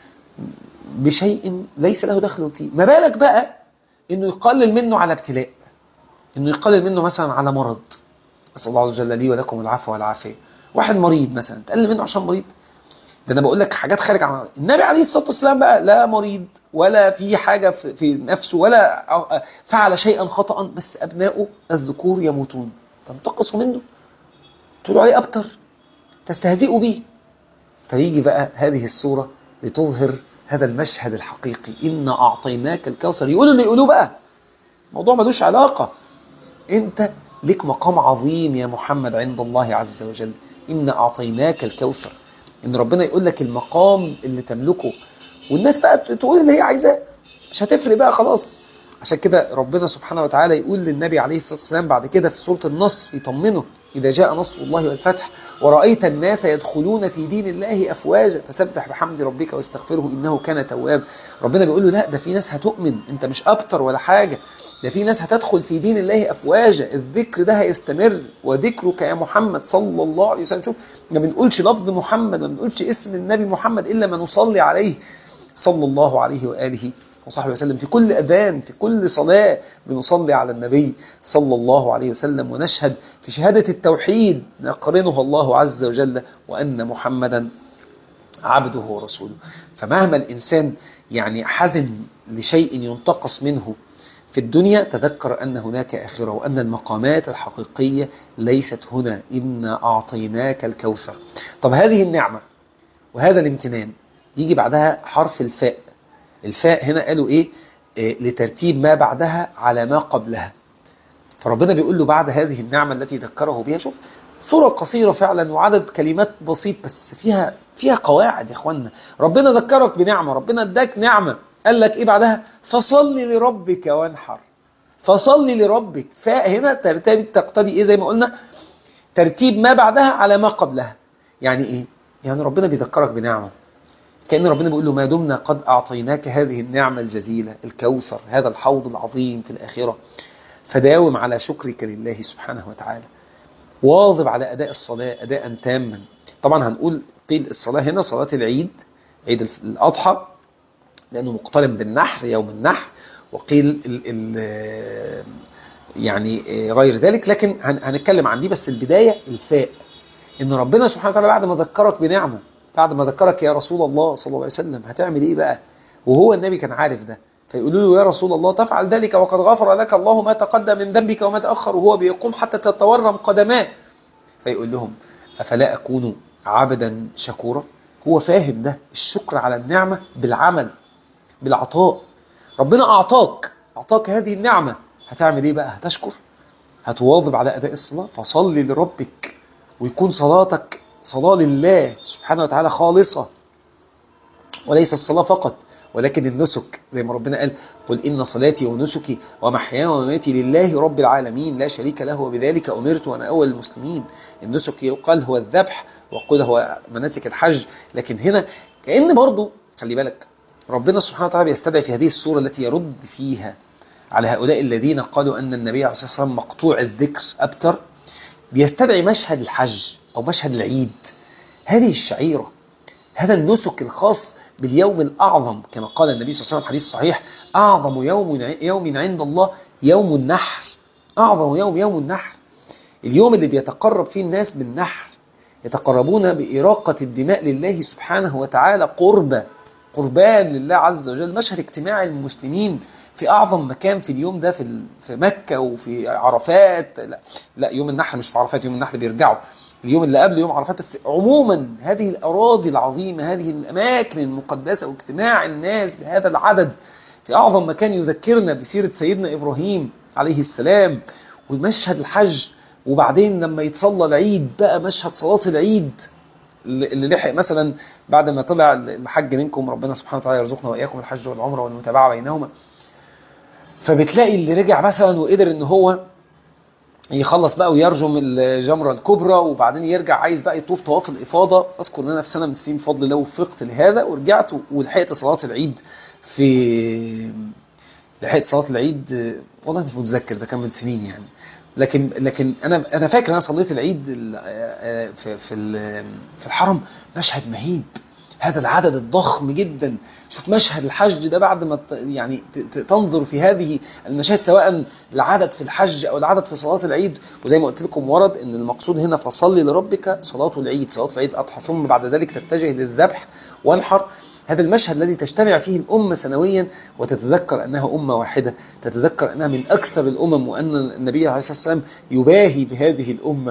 بشيء ليس له دخل فيه. ما بالك بقى انه يقلل منه على ابتلاء، انه يقلل منه مثلا على مرض. أسأل الله عز وجل لي ولكم العفو والعافية. واحد مريض مثلا تقلل منه عشان مريض؟ ده أنا بقول لك حاجات خارج عن النبي عليه الصلاة والسلام بقى، لا مريض ولا في حاجة في نفسه ولا فعل شيئا خطأ، بس أبناؤه الذكور يموتون، تنتقصوا منه، تقولوا عليه أبتر، تستهزئوا به. فيجي بقى هذه السورة لتظهر هذا المشهد الحقيقي، إن أعطيناك الكوثر. يقولوا اللي يقولوه بقى، موضوع ملوش علاقة. انت لك مقام عظيم يا محمد عند الله عز وجل، إن أعطيناك الكوثر. إن ربنا يقول لك المقام اللي تملكه، والناس بقى تقول اللي هي عايزاه، مش هتفرق بقى خلاص. عشان كده ربنا سبحانه وتعالى يقول للنبي عليه الصلاة والسلام بعد كده في سورة النصر، يطمنه: إذا جاء نصر الله والفتح ورأيت الناس يدخلون في دين الله أفواجا فسبح بحمد ربك واستغفره إنه كان تواب. ربنا بيقول له لا، ده في ناس هتؤمن، انت مش أبتر ولا حاجة، ده في ناس هتدخل في دين الله أفواجا. الذكر ده هيستمر، وذكرك يا محمد صلى الله عليه وسلم. شوف، ما بنقولش لفظ محمد، ما بنقولش اسم النبي محمد إلا ما نصلي عليه صلى الله عليه وآله وصحبه وسلم. في كل أذان، في كل صلاة بنصلي على النبي صلى الله عليه وسلم، ونشهد في شهادة التوحيد نقرنها الله عز وجل وأن محمدا عبده ورسوله. فمهما الإنسان يعني حزن لشيء ينتقص منه في الدنيا، تذكر أن هناك آخرة، وأن المقامات الحقيقية ليست هنا. إنا أعطيناك الكوثر. طب هذه النعمة وهذا الامتنان يجي بعدها حرف الفاء. الفاء هنا قالوا إيه؟ لترتيب ما بعدها على ما قبلها. فربنا بيقول له بعد هذه النعمة التي ذكره بها، شوف سورة قصيرة فعلا وعدد كلمات بسيط، بس فيها قواعد يا اخوانا. ربنا ذكرك بنعمة، ربنا اداك نعمة، قال لك ايه بعدها؟ فصل لربك وانحر. فصل لربك. فاء هنا تقتضي ايه؟ زي ما قلنا ترتيب ما بعدها على ما قبلها. يعني ايه؟ يعني ربنا بيذكرك بنعمة، كأن ربنا بيقول له ما دمنا قد أعطيناك هذه النعمة الجزيلة، الكوثر، هذا الحوض العظيم في الآخرة، فداوم على شكرك لله سبحانه وتعالى، واظب على أداء الصلاة أداء تاما. طبعا هنقول قيل الصلاة هنا صلاة العيد، عيد الأضحى، لأنه مقترن بالنحر، يوم النحر، وقيل يعني غير ذلك، لكن هنتكلم عن دي. بس البداية الفاء، إن ربنا سبحانه وتعالى بعد ما ذكرك بنعمة، بعد ما ذكرك يا رسول الله صلى الله عليه وسلم هتعمل إيه بقى؟ وهو النبي كان عارف ده، فيقولوا له يا رسول الله تفعل ذلك وقد غفر لك الله ما تقدم من ذنبك وما تأخر، وهو بيقوم حتى تتورم قدماه. فيقول لهم أفلا أكون عبدا شكورا؟ هو فاهم ده، الشكر على النعمة بالعمل، بالعطاء. ربنا أعطاك هذه النعمة، هتعمل إيه بقى؟ هتشكر، هتواظب على أداء الصلاة. فصل لربك، ويكون صلاتك صلاة لله سبحانه وتعالى خالصة، وليس الصلاة فقط ولكن النسك، زي ما ربنا قال: قل إن صلاتي ونسكي ومحياي ومماتي لله رب العالمين لا شريك له وبذلك أمرت وأنا أول المسلمين. النسك يقال هو الذبح، وقل هو مناسك الحج. لكن هنا كأن برضو خلي بالك، ربنا سبحانه وتعالى يستدعي في هذه السورة التي يرد فيها على هؤلاء الذين قالوا أن النبي عليه الصلاة والسلام مقطوع الذكر أبتر، بيستدعي مشهد الحج أو مشهد العيد، هذه الشعيرة، هذا النسك الخاص باليوم الأعظم، كما قال النبي صلى الله عليه وسلم حديث صحيح: أعظم يوم عند الله يوم النحر. أعظم يوم النحر، اليوم اللي بيتقرب فيه الناس بالنحر، يتقربون بإراقة الدماء لله سبحانه وتعالى قربان لله عز وجل. مشهد اجتماع المسلمين في أعظم مكان في اليوم ده، في مكة وفي عرفات. لا يوم النحر مش في عرفات، يوم النحر بيرجعوا اليوم اللي قبل يوم عرفات. بس عموما هذه الأراضي العظيمة، هذه الأماكن المقدسة، واجتماع الناس بهذا العدد في أعظم مكان يذكرنا بسيرة سيدنا إبراهيم عليه السلام، ومشهد الحج. وبعدين لما يتصلى العيد بقى، مشهد صلاة العيد اللي لحق مثلا بعد ما طلع الحج منكم، ربنا سبحانه وتعالى يرزقنا وإياكم الحج والعمرة والمتابعة بينهما، فبتلاقي اللي رجع مثلا وقدر ان هو يخلص بقى ويرجم الجمرة الكبرى، وبعدين يرجع عايز بقى يطوف طواف الإفاضة. أذكر ان انا في سنة من السنين بفضل الله وفقت لهذا ورجعت ولحقت صلاة العيد لحقت صلاة العيد، والله مش متذكر، ده كان من سنين يعني، لكن انا فاكر انا صليت العيد في الحرم. مشهد مهيب، هذا العدد الضخم جدا. شوف مشهد الحج ده بعد ما يعني تنظر في هذه المشاهد، سواء العدد في الحج او العدد في صلاة العيد. وزي ما قلت لكم ورد ان المقصود هنا فصلي لربك صلاة العيد، صلاة العيد اضحى، ثم بعد ذلك تتجه للذبح وانحر. هذا المشهد الذي تجتمع فيه الأمة سنويا وتتذكر أنها أمة واحدة، تتذكر أنها من أكثر الأمم، وأن النبي عليه الصلاة والسلام يباهي بهذه الأمة،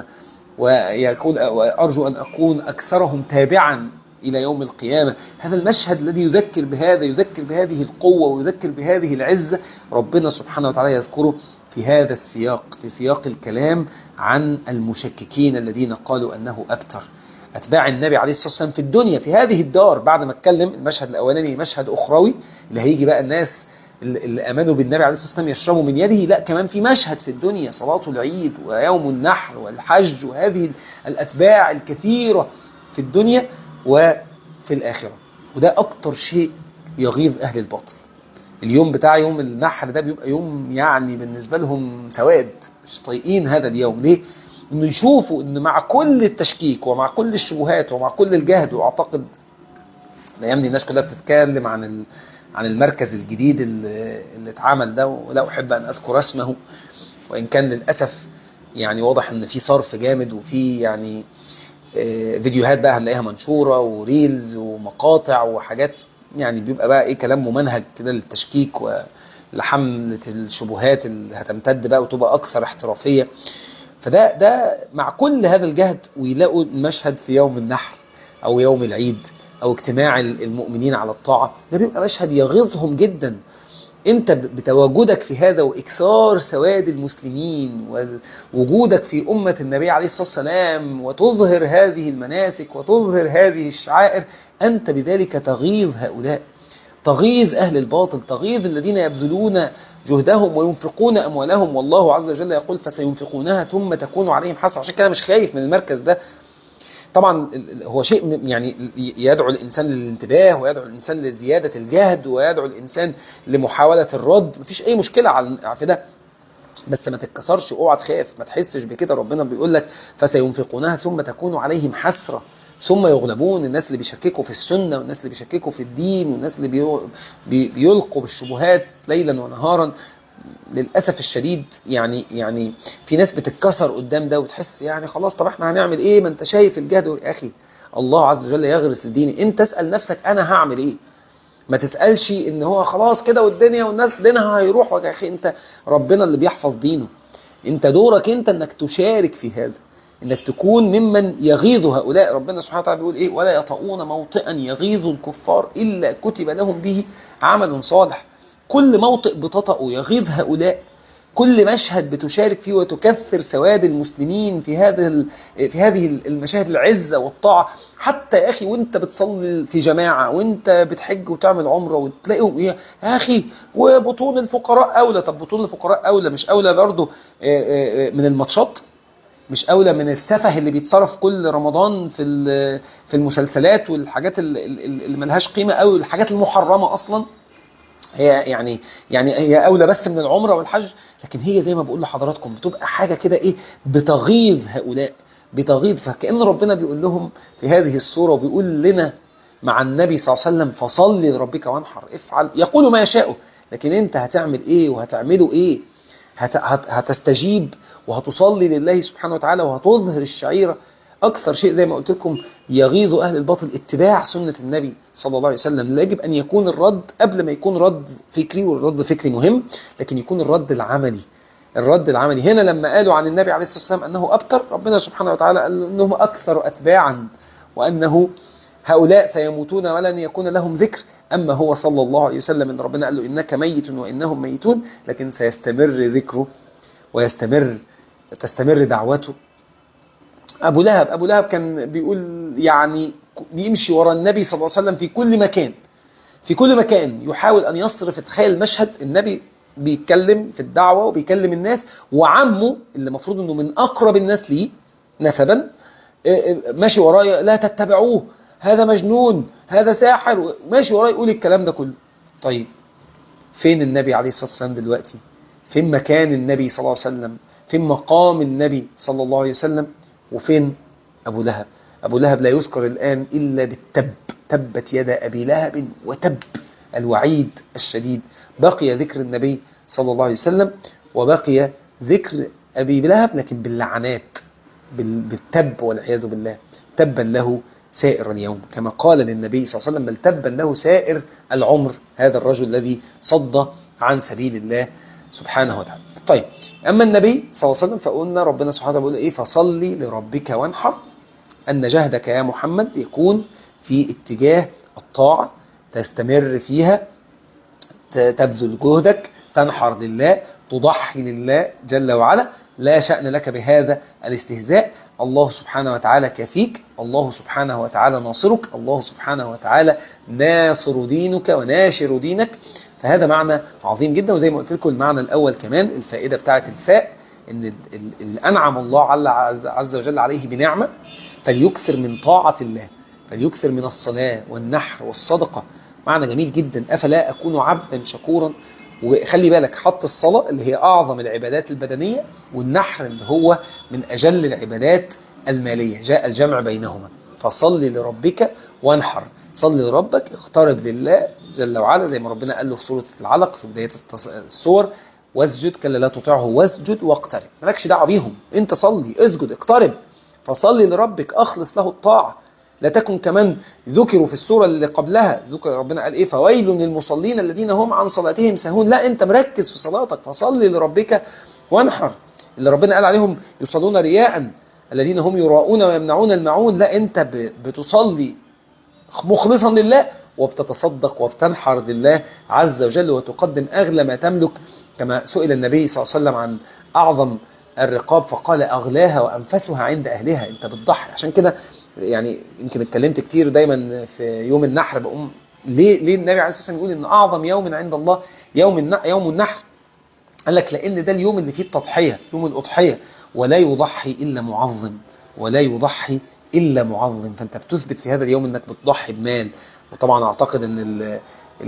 وأرجو أن أكون أكثرهم تابعا إلى يوم القيامة. هذا المشهد الذي يذكر بهذا، يذكر بهذه القوة ويذكر بهذه العزة. ربنا سبحانه وتعالى يذكره في هذا السياق، في سياق الكلام عن المشككين الذين قالوا أنه أبتر، أتباع النبي عليه الصلاة والسلام في الدنيا، في هذه الدار. بعد ما اتكلم المشهد الأولاني مشهد أخروي اللي هيجي بقى الناس اللي أمنوا بالنبي عليه الصلاة والسلام يشربوا من يده، لا كمان في مشهد في الدنيا، صلاة العيد ويوم النحر والحج، وهذه الأتباع الكثيرة في الدنيا وفي الآخرة. وده أكتر شيء يغيظ أهل الباطل. اليوم بتاع يوم النحر ده بيبقى يوم يعني بالنسبة لهم سواد، مش طايقين هذا اليوم. ليه؟ انه يشوفوا ان مع كل التشكيك ومع كل الشبهات ومع كل الجهد، واعتقد الايام دي الناس كلها بتتكلم عن المركز الجديد اللي اتعمل ده، ولا احب ان اذكر اسمه، وان كان للاسف يعني واضح ان في صرف جامد، وفي يعني فيديوهات بقى هنلاقيها منشوره وريلز ومقاطع وحاجات، يعني بيبقى بقى ايه كلام ممنهج كده للتشكيك ولحمله الشبهات اللي هتمتد بقى وتبقى اكثر احترافيه. فده مع كل هذا الجهد، ويلاقوا المشهد في يوم النحر أو يوم العيد أو اجتماع المؤمنين على الطاعة، ده بيبقى مشهد يغيظهم جدا. انت بتواجدك في هذا وإكثار سواد المسلمين ووجودك في أمة النبي عليه الصلاة والسلام، وتظهر هذه المناسك وتظهر هذه الشعائر، أنت بذلك تغيظ هؤلاء، تغيظ أهل الباطل، تغيظ الذين يبذلون جهدهم وينفقون أموالهم، والله عز وجل يقول فسينفقونها ثم تكون عليهم حسرة. عشان كده مش خايف من المركز ده. طبعا هو شيء يعني يدعو الإنسان للانتباه، ويدعو الإنسان لزيادة الجهد، ويدعو الإنسان لمحاولة الرد، مفيش أي مشكلة في ده، بس ما تتكسرش، اوعى تخاف، ما تحسش بكده. ربنا بيقول لك فسينفقونها ثم تكون عليهم حسرة ثم يغلبون. الناس اللي بيشككوا في السنة، والناس اللي بيشككوا في الدين، والناس اللي بيلقوا بالشبهات ليلا ونهارا، للأسف الشديد يعني في ناس بتتكسر قدام ده وتحس يعني خلاص، طب احنا هنعمل ايه؟ ما انت شايف الجهد يا اخي. الله عز وجل يغرس الدين، انت اسأل نفسك انا هعمل ايه. ما تسألش ان هو خلاص كده والدنيا والناس دينها هيروح. يا اخي انت ربنا اللي بيحفظ دينه، انت دورك انت انك تشارك في هذا، انك تكون ممن يغيظ هؤلاء. ربنا سبحانه وتعالى بيقول ايه؟ ولا يطؤون موطئا يغيظ الكفار الا كتب لهم به عمل صالح. كل موطئ بتطأه يغيظ هؤلاء، كل مشهد بتشارك فيه وتكثر سواد المسلمين في هذه المشاهد العزة والطاعة. حتى يا أخي وانت بتصلي في جماعة، وانت بتحج وتعمل عمرة، وتلاقيهم يا أخي وبطون الفقراء أولى. طب بطون الفقراء أولى، مش أولى برضو من الماتشات؟ مش أولى من السفه اللي بيتصرف كل رمضان في المسلسلات والحاجات اللي ملهاش قيمة أوي، الحاجات المحرمة أصلا؟ هي يعني هي أولى بس من العمرة والحج، لكن هي زي ما بقول لحضراتكم بتبقى حاجة كده إيه، بتغيظ هؤلاء، بتغيظ. فكأن ربنا بيقول لهم في هذه السورة، وبيقول لنا مع النبي صلى الله عليه وسلم فصلي لربك وانحر، افعل يقول ما يشاء، لكن انت هتعمل ايه وهتعملوا ايه؟ هتستجيب وهتصلي لله سبحانه وتعالى وهتظهر الشعيرة. أكثر شيء زي ما قلت لكم يغيظ أهل الباطل اتباع سنة النبي صلى الله عليه وسلم. يجب أن يكون الرد قبل ما يكون رد فكري، والرد فكري مهم، لكن يكون الرد العملي. الرد العملي هنا لما قالوا عن النبي عليه الصلاة والسلام أنه أبتر، ربنا سبحانه وتعالى قال أنهم أكثر أتباعا، وأنه هؤلاء سيموتون ولن يكون لهم ذكر. أما هو صلى الله عليه وسلم إن ربنا قال له إنك ميت وإنهم ميتون، لكن سيستمر ذكره وتستمر دعوته أبو لهب كان بيقول يعني بيمشي ورا النبي صلى الله عليه وسلم في كل مكان، في كل مكان يحاول أن يصرف. تخيل المشهد، النبي بيتكلم في الدعوة وبيكلم الناس، وعمه اللي المفروض أنه من أقرب الناس ليه نسبا ماشي ورايا، لا تتبعوه هذا مجنون هذا ساحر، ماشي ورايا يقول الكلام ده كله. طيب فين النبي عليه الصلاة والسلام دلوقتي؟ فين مكان النبي صلى الله عليه وسلم؟ فين مقام النبي صلى الله عليه وسلم؟ وفين أبو لهب؟ أبو لهب لا يذكر الآن إلا بالتب، تبت يد أبي لهب وتب، الوعيد الشديد. بقي ذكر النبي صلى الله عليه وسلم وبقي ذكر أبي لهب لكن باللعنات، بالتب والعياذ بالله. تبا له سائر اليوم، كما قال للنبي صلى الله عليه وسلم: بل تبا له سائر العمر، هذا الرجل الذي صد عن سبيل الله سبحانه وتعالى. طيب أما النبي صلى الله عليه وسلم فقلنا ربنا سبحانه وتعالى بيقول إيه؟ فصلي لربك وانحر، أن جهدك يا محمد يكون في اتجاه الطاعة، تستمر فيها، تبذل جهدك، تنحر لله، تضحي لله جل وعلا. لا شأن لك بهذا الاستهزاء، الله سبحانه وتعالى كفيك، الله سبحانه وتعالى ناصرك، الله سبحانه وتعالى ناصر دينك وناشر دينك. فهذا معنى عظيم جدا. وزي ما قلت لكم المعنى الأول كمان، الفائدة بتاعت الفاء، إن اللي أنعم الله عز وجل عليه بنعمة فليكثر من طاعة الله، فليكثر من الصلاة والنحر والصدقة. معنى جميل جدا، أفلا أكون عبدا شكورا. وخلي بالك، حط الصلاة اللي هي أعظم العبادات البدنية، والنحر اللي هو من أجل العبادات المالية، جاء الجمع بينهما. فصل لربك وانحر، صل لربك، اقترب لله جل وعلا، زي ما ربنا قال له في سورة العلق في بداية السور: واسجد، كلا لا تطعه واسجد واقترب. مالكش دعوه بيهم، انت صلي، اسجد، اقترب. فصلي لربك، اخلص له الطاعة. لا تكن كمان ذكروا في السورة اللي قبلها، ذكر ربنا قال ايه؟ فويل للمصلين الذين هم عن صلاتهم ساهون. لا، انت مركز في صلاتك، فصلي لربك وانحر. اللي ربنا قال عليهم يصلون رياء، الذين هم يراؤون ويمنعون الماعون. لا، انت بتصلي مخلصا لله، وبتتصدق وبتنحر لله عز وجل، وتقدم أغلى ما تملك. كما سئل النبي صلى الله عليه وسلم عن أعظم الرقاب فقال: أغلاها وأنفسها عند أهلها. أنت بتضحي. عشان كده يعني يمكن اتكلمت كتير دايما في يوم النحر، بقوم ليه النبي عليه الصلاة والسلام يقول إن أعظم يوم عند الله يوم النحر؟ قال لك لأن ده اليوم اللي فيه التضحية، يوم الأضحية، ولا يضحي إلا معظم، ولا يضحي إلا معظم. فأنت بتثبت في هذا اليوم أنك بتضحي بمال. وطبعا أعتقد أن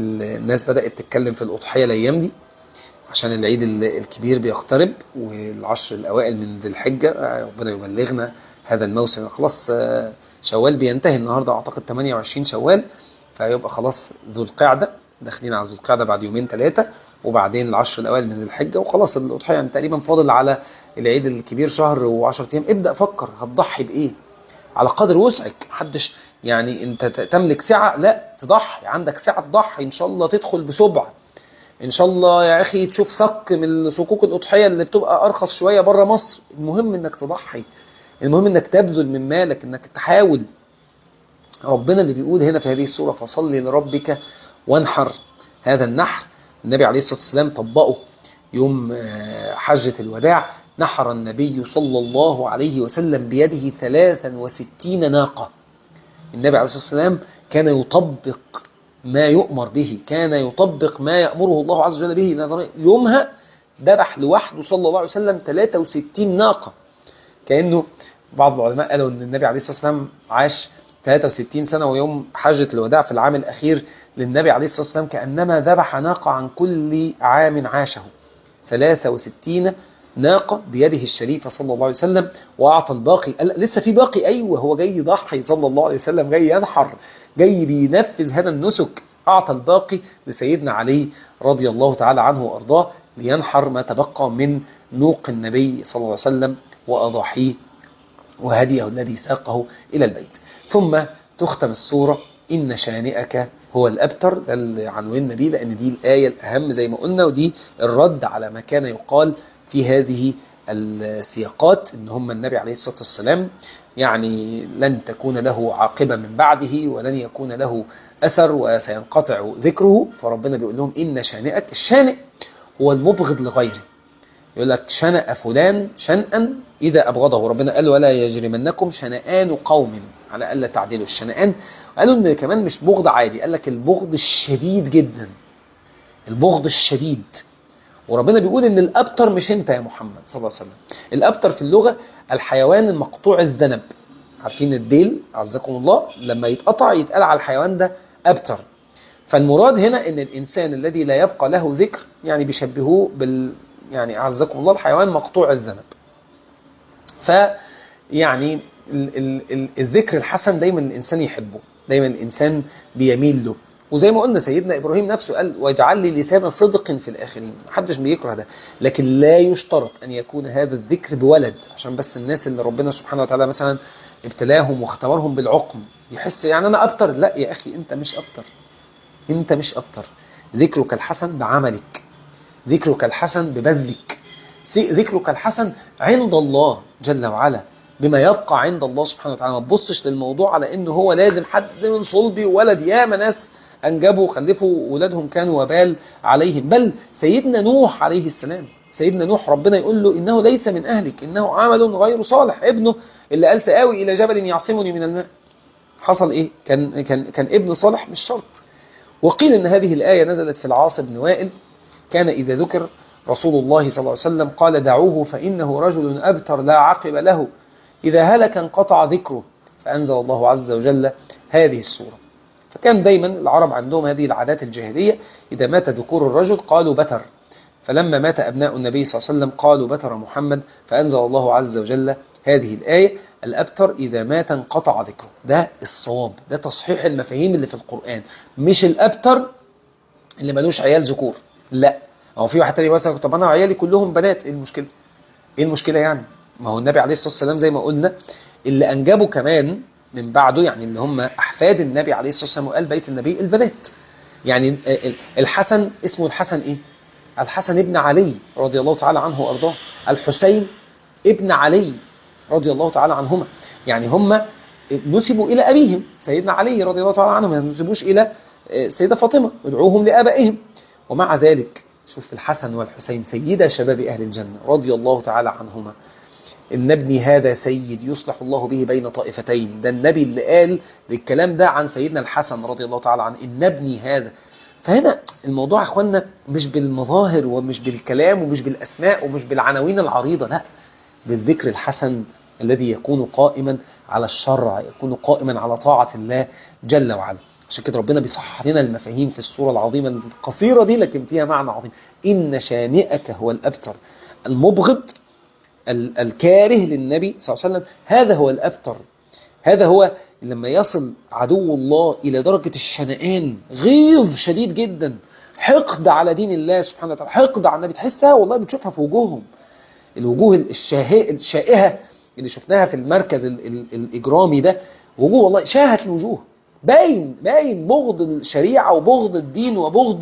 الناس بدأت تتكلم في الأضحية الأيام دي عشان العيد الكبير بيقترب، والعشر الأوائل من ذي الحجة. ربنا يبلغنا هذا الموسم. خلاص شوال بينتهي النهاردة، أعتقد 28 شوال، فيبقى خلاص ذو القعدة، داخلين على ذو القعدة بعد يومين ثلاثة، وبعدين العشر الأوائل من ذي الحجة، وخلاص الأضحية يعني تقريبا فاضل على العيد الكبير شهر و10 أيام. ابدأ فكر هتضحي بإيه على قدر وسعك. محدش يعني انت تملك سعة، لا تضحي، عندك سعة تضحي. ان شاء الله تدخل بسبع، ان شاء الله يا اخي تشوف صك من صكوك الأضحية اللي بتبقى ارخص شوية بره مصر. المهم انك تضحي، المهم انك تبذل من مالك، انك تحاول. ربنا اللي بيقول هنا في هذه السورة: فصلي لربك وانحر. هذا النحر النبي عليه الصلاة والسلام طبقه يوم حجة الوداع. نحر النبي صلى الله عليه وسلم بيده 63 ناقة. النبي عليه الصلاة والسلام كان يطبق ما يؤمر به، كان يطبق ما يأمره الله عز وجل به. يومها ذبح لوحده صلى الله عليه وسلم 63 ناقة. كأنه بعض العلماء قالوا أن النبي عليه الصلاة والسلام عاش 63 سنة، ويوم حجة الوداع في العام الأخير للنبي عليه الصلاة والسلام كأنما ذبح ناقة عن كل عام عاشه. 63 ناقة بيده الشريفة صلى الله عليه وسلم، وأعطى الباقي. لسه في باقي، أيوة، هو جاي يضحي صلى الله عليه وسلم، جاي ينحر، جاي بينفذ هذا النسك. أعطى الباقي لسيدنا علي رضي الله تعالى عنه وأرضاه لينحر ما تبقى من نوق النبي صلى الله عليه وسلم وأضاحيه وهديه الذي ساقه إلى البيت. ثم تختم السورة: إن شانئك هو الأبتر. ده اللي عنواننا بيه، لأن دي الآية الأهم زي ما قلنا، ودي الرد على ما كان يقال في هذه السياقات، إن هم النبي عليه الصلاة والسلام يعني لن تكون له عاقبة من بعده، ولن يكون له أثر، وسينقطع ذكره. فربنا بيقول لهم: إن شانئك، الشانئ هو المبغض لغيره، يقول لك شنأ فلان شنأا إذا أبغضه، ربنا قال ولا يجرمنكم شنآن قوم على ألا تعدلوا. الشنآن قالوا إن كمان مش بغض عادي، قال لك البغض الشديد جدا، البغض الشديد. وربنا بيقول إن الأبتر مش أنت يا محمد صلى الله عليه وسلم. الأبتر في اللغة الحيوان المقطوع الذنب، عارفين الديل عزكم الله لما يتقطع يتقال على الحيوان ده أبتر. فالمراد هنا إن الإنسان الذي لا يبقى له ذكر، يعني بيشبهوه يعني أعزكم الله الحيوان مقطوع الذنب. فيعني الذكر الحسن دايما الإنسان يحبه، دايما الإنسان بيميل له. وزي ما قلنا سيدنا إبراهيم نفسه قال واجعل لي لسان صدق في الآخرين، محدش بيكره ده، لكن لا يشترط أن يكون هذا الذكر بولد، عشان بس الناس اللي ربنا سبحانه وتعالى مثلا ابتلاهم واختبرهم بالعقم يحس يعني أنا أبتر. لا يا أخي، أنت مش أبتر، أنت مش أبتر. ذكرك الحسن بعملك، ذكرك الحسن ببذلك، ذكرك الحسن عند الله جل وعلا بما يبقى عند الله سبحانه وتعالى. ما تبصش للموضوع على انه هو لازم حد من صلبي وولد. ياما ناس انجبوا وخلفوا ولادهم كانوا وبال عليهم. بل سيدنا نوح عليه السلام، سيدنا نوح ربنا يقول له انه ليس من اهلك انه عمل غير صالح. ابنه اللي قال سآوي الى جبل يعصمني من الماء، حصل ايه؟ كان ابن صالح مش شرط. وقيل ان هذه الايه نزلت في العاص بن وائل، كان اذا ذكر رسول الله صلى الله عليه وسلم قال دعوه فإنه رجل أبتر لا عقب له، إذا هلك انقطع ذكره، فأنزل الله عز وجل هذه السورة. فكان دايما العرب عندهم هذه العادات الجاهلية، إذا مات ذكور الرجل قالوا بتر، فلما مات أبناء النبي صلى الله عليه وسلم قالوا بتر محمد، فأنزل الله عز وجل هذه الآية الأبتر إذا مات انقطع ذكره. ده الصواب، ده تصحيح المفاهيم اللي في القرآن، مش الأبتر اللي ملوش عيال ذكور. لا، هو في واحد تاني مثلا طب انا عيالي كلهم بنات، ايه المشكله؟ ايه المشكله يعني؟ ما هو النبي عليه الصلاه والسلام زي ما قلنا اللي انجبوا كمان من بعده، يعني اللي هم احفاد النبي عليه الصلاه والسلام وقال بيت النبي البنات. يعني الحسن اسمه الحسن ايه؟ الحسن ابن علي رضي الله تعالى عنه وارضاه، الحسين ابن علي رضي الله تعالى عنهما. يعني هم نسبوا الى ابيهم سيدنا علي رضي الله تعالى عنه، ما نسبوش الى سيدة فاطمة، ادعوهم لآبائهم. ومع ذلك شوف الحسن والحسين سيدا شباب أهل الجنة رضي الله تعالى عنهما. إن ابني هذا سيد يصلح الله به بين طائفتين، ده النبي اللي قال الكلام ده عن سيدنا الحسن رضي الله تعالى عنه، إن ابني هذا. فهنا الموضوع يا أخوانا مش بالمظاهر ومش بالكلام ومش بالأسماء ومش بالعناوين العريضة، لا، بالذكر الحسن الذي يكون قائما على الشرع، يكون قائما على طاعة الله جل وعلا. عشان كده ربنا بيصحح لنا المفاهيم في السورة العظيمة القصيرة دي، لكن فيها معنى عظيم. إن شانئك هو الأبتر، المبغض الكاره للنبي صلى الله عليه وسلم، هذا هو الأبتر. هذا هو لما يصل عدو الله إلى درجة الشنآن، غيظ شديد جدا، حقد على دين الله سبحانه وتعالى، حقد على النبي، تحسها والله بتشوفها في وجوههم، الوجوه الشائهة اللي شفناها في المركز الإجرامي ده، وجوه والله شاهت الوجوه، باين بغض الشريعة وبغض الدين وبغض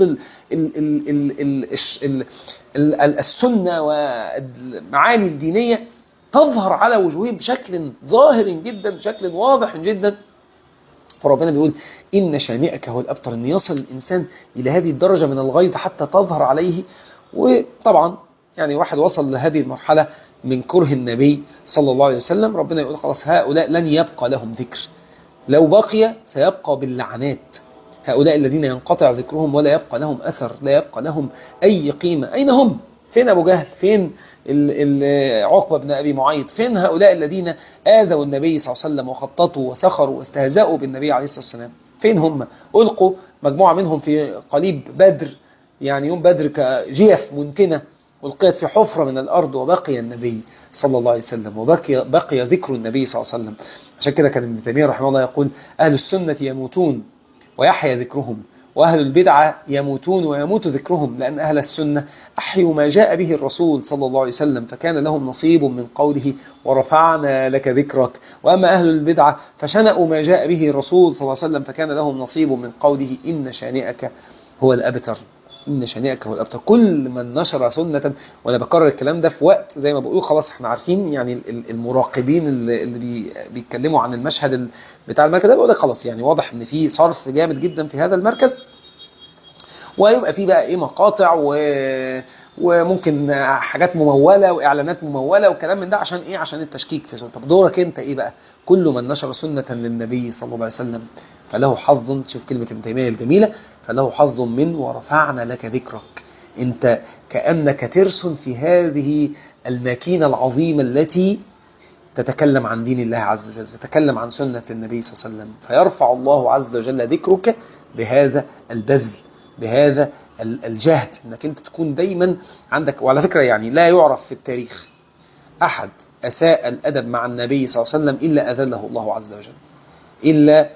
السنة والمعاني الدينية تظهر على وجوههم بشكل ظاهر جدا، بشكل واضح جدا. فربنا بيقول إن شانئك هو الأبتر، أن يصل الإنسان إلى هذه الدرجة من الغيظ حتى تظهر عليه. وطبعا يعني واحد وصل لهذه المرحلة من كره النبي صلى الله عليه وسلم، ربنا يقول خلاص هؤلاء لن يبقى لهم ذكر، لو بقي سيبقى باللعنات. هؤلاء الذين ينقطع ذكرهم ولا يبقى لهم أثر، لا يبقى لهم أي قيمة. أين هم؟ فين أبو جهل؟ فين عقبة بن أبي معيط؟ فين هؤلاء الذين آذوا النبي صلى الله عليه وسلم وخططوا وسخروا واستهزأوا بالنبي عليه الصلاة والسلام؟ فين هم؟ ألقوا مجموعة منهم في قليب بدر، يعني يوم بدر كجيف منتنة ألقيت في حفرة من الأرض، وبقي النبي صلى الله عليه وسلم، وبقي ذكر النبي صلى الله عليه وسلم. عشان كده كان ابن تيمية رحمه الله يقول أهل السنة يموتون ويحيى ذكرهم، وأهل البدعة يموتون ويموت ذكرهم، لأن أهل السنة أحيوا ما جاء به الرسول صلى الله عليه وسلم، فكان لهم نصيب من قوله ورفعنا لك ذكرك. وأما أهل البدعة فشنأوا ما جاء به الرسول صلى الله عليه وسلم، فكان لهم نصيب من قوله إن شانئك هو الأبتر، إن شانئك هو الأبتر. كل من نشر سنة، وأنا بكرر الكلام ده في وقت زي ما بقول خلاص احنا عارفين، يعني المراقبين اللي بيتكلموا عن المشهد بتاع المركز ده بيقول لك خلاص يعني واضح ان في صرف جامد جدا في هذا المركز، ويبقى فيه بقى ايه مقاطع وممكن حاجات ممولة وإعلانات ممولة وكلام من ده، عشان إيه؟ عشان التشكيك في سنة. طب دورك أنت إيه بقى؟ كل من نشر سنة للنبي صلى الله عليه وسلم فله حظ، شوف كلمة ابن تيمية الجميلة، فله حظ من ورفعنا لك ذكرك. أنت كأنك ترس في هذه الماكينة العظيمة التي تتكلم عن دين الله عز وجل، تتكلم عن سنة النبي صلى الله عليه وسلم، فيرفع الله عز وجل ذكرك بهذا البذل، بهذا الجهد، انك انت تكون دايما عندك. وعلى فكرة يعني لا يعرف في التاريخ احد اساء الادب مع النبي صلى الله عليه وسلم الا اذله الله عز وجل. الا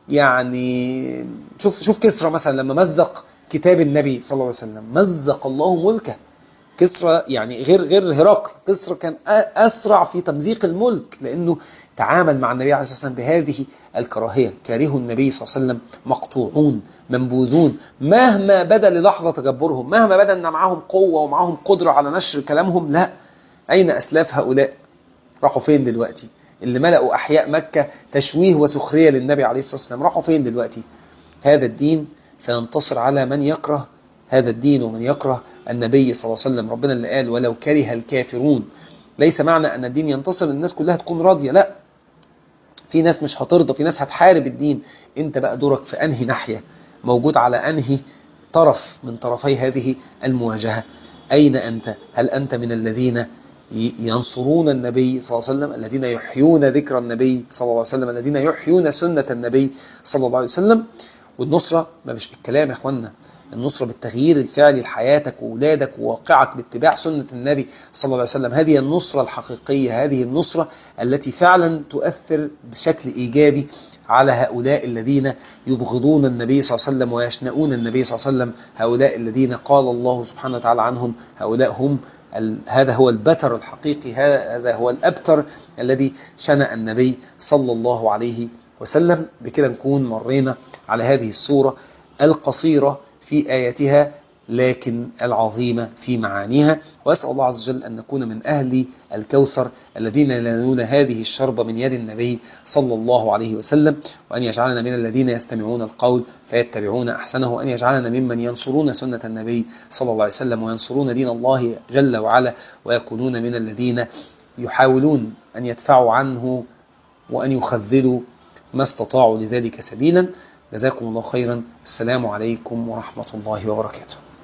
يعني شوف كسرى مثلا لما مزق كتاب النبي صلى الله عليه وسلم، مزق الله ملكه. كسرى يعني غير هرقل، كسرى كان أسرع في تمزيق الملك، لأنه تعامل مع النبي عليه الصلاة والسلام بهذه الكراهية. كاره النبي صلى الله عليه وسلم، مقطوعون منبوذون، مهما بدا للحظة تجبرهم، مهما بدا أن معهم قوة ومعهم قدرة على نشر كلامهم، لا. أين أسلاف هؤلاء؟ راحوا فين دلوقتي؟ اللي ملأوا أحياء مكة تشويه وسخرية للنبي عليه الصلاة والسلام راحوا فين دلوقتي؟ هذا الدين سينتصر على من يكره هذا الدين ومن يكره النبي صلى الله عليه وسلم. ربنا اللي قال ولو كره الكافرون. ليس معنى أن الدين ينتصر الناس كلها تكون راضية، لا، في ناس مش هترضى، في ناس هتحارب الدين. انت بقى دورك في أنهي ناحية، موجود على أنهي طرف من طرفي هذه المواجهة. أين أنت؟ هل أنت من الذين ينصرون النبي صلى الله عليه وسلم، الذين يحيون ذكر النبي صلى الله عليه وسلم، الذين يحيون سنة النبي صلى الله عليه وسلم؟ والنصرة ما مش بالكلام يا اخوانا، النصرة بالتغيير الفعلي لحياتك وولادك وواقعك باتباع سنة النبي صلى الله عليه وسلم. هذه النصرة الحقيقية، هذه النصرة التي فعلا تؤثر بشكل إيجابي على هؤلاء الذين يبغضون النبي صلى الله عليه وسلم ويشنؤون النبي صلى الله عليه وسلم، هؤلاء الذين قال الله سبحانه وتعالى عنهم هؤلاء هم هذا هو البتر الحقيقي، هذا هو الأبتر الذي شنأ النبي صلى الله عليه وسلم. بكده نكون مرينا على هذه السورة القصيرة في آياتها لكن العظيمة في معانيها، وأسأل الله عز وجل أن نكون من أهل الكوثر الذين ينالون هذه الشربة من يد النبي صلى الله عليه وسلم، وأن يجعلنا من الذين يستمعون القول فيتبعون أحسنه، وأن يجعلنا ممن ينصرون سنة النبي صلى الله عليه وسلم وينصرون دين الله جل وعلا، ويكونون من الذين يحاولون أن يدفعوا عنه وأن يخذلوا ما استطاعوا لذلك سبيلا. جزاكم الله خيرا. السلام عليكم ورحمة الله وبركاته.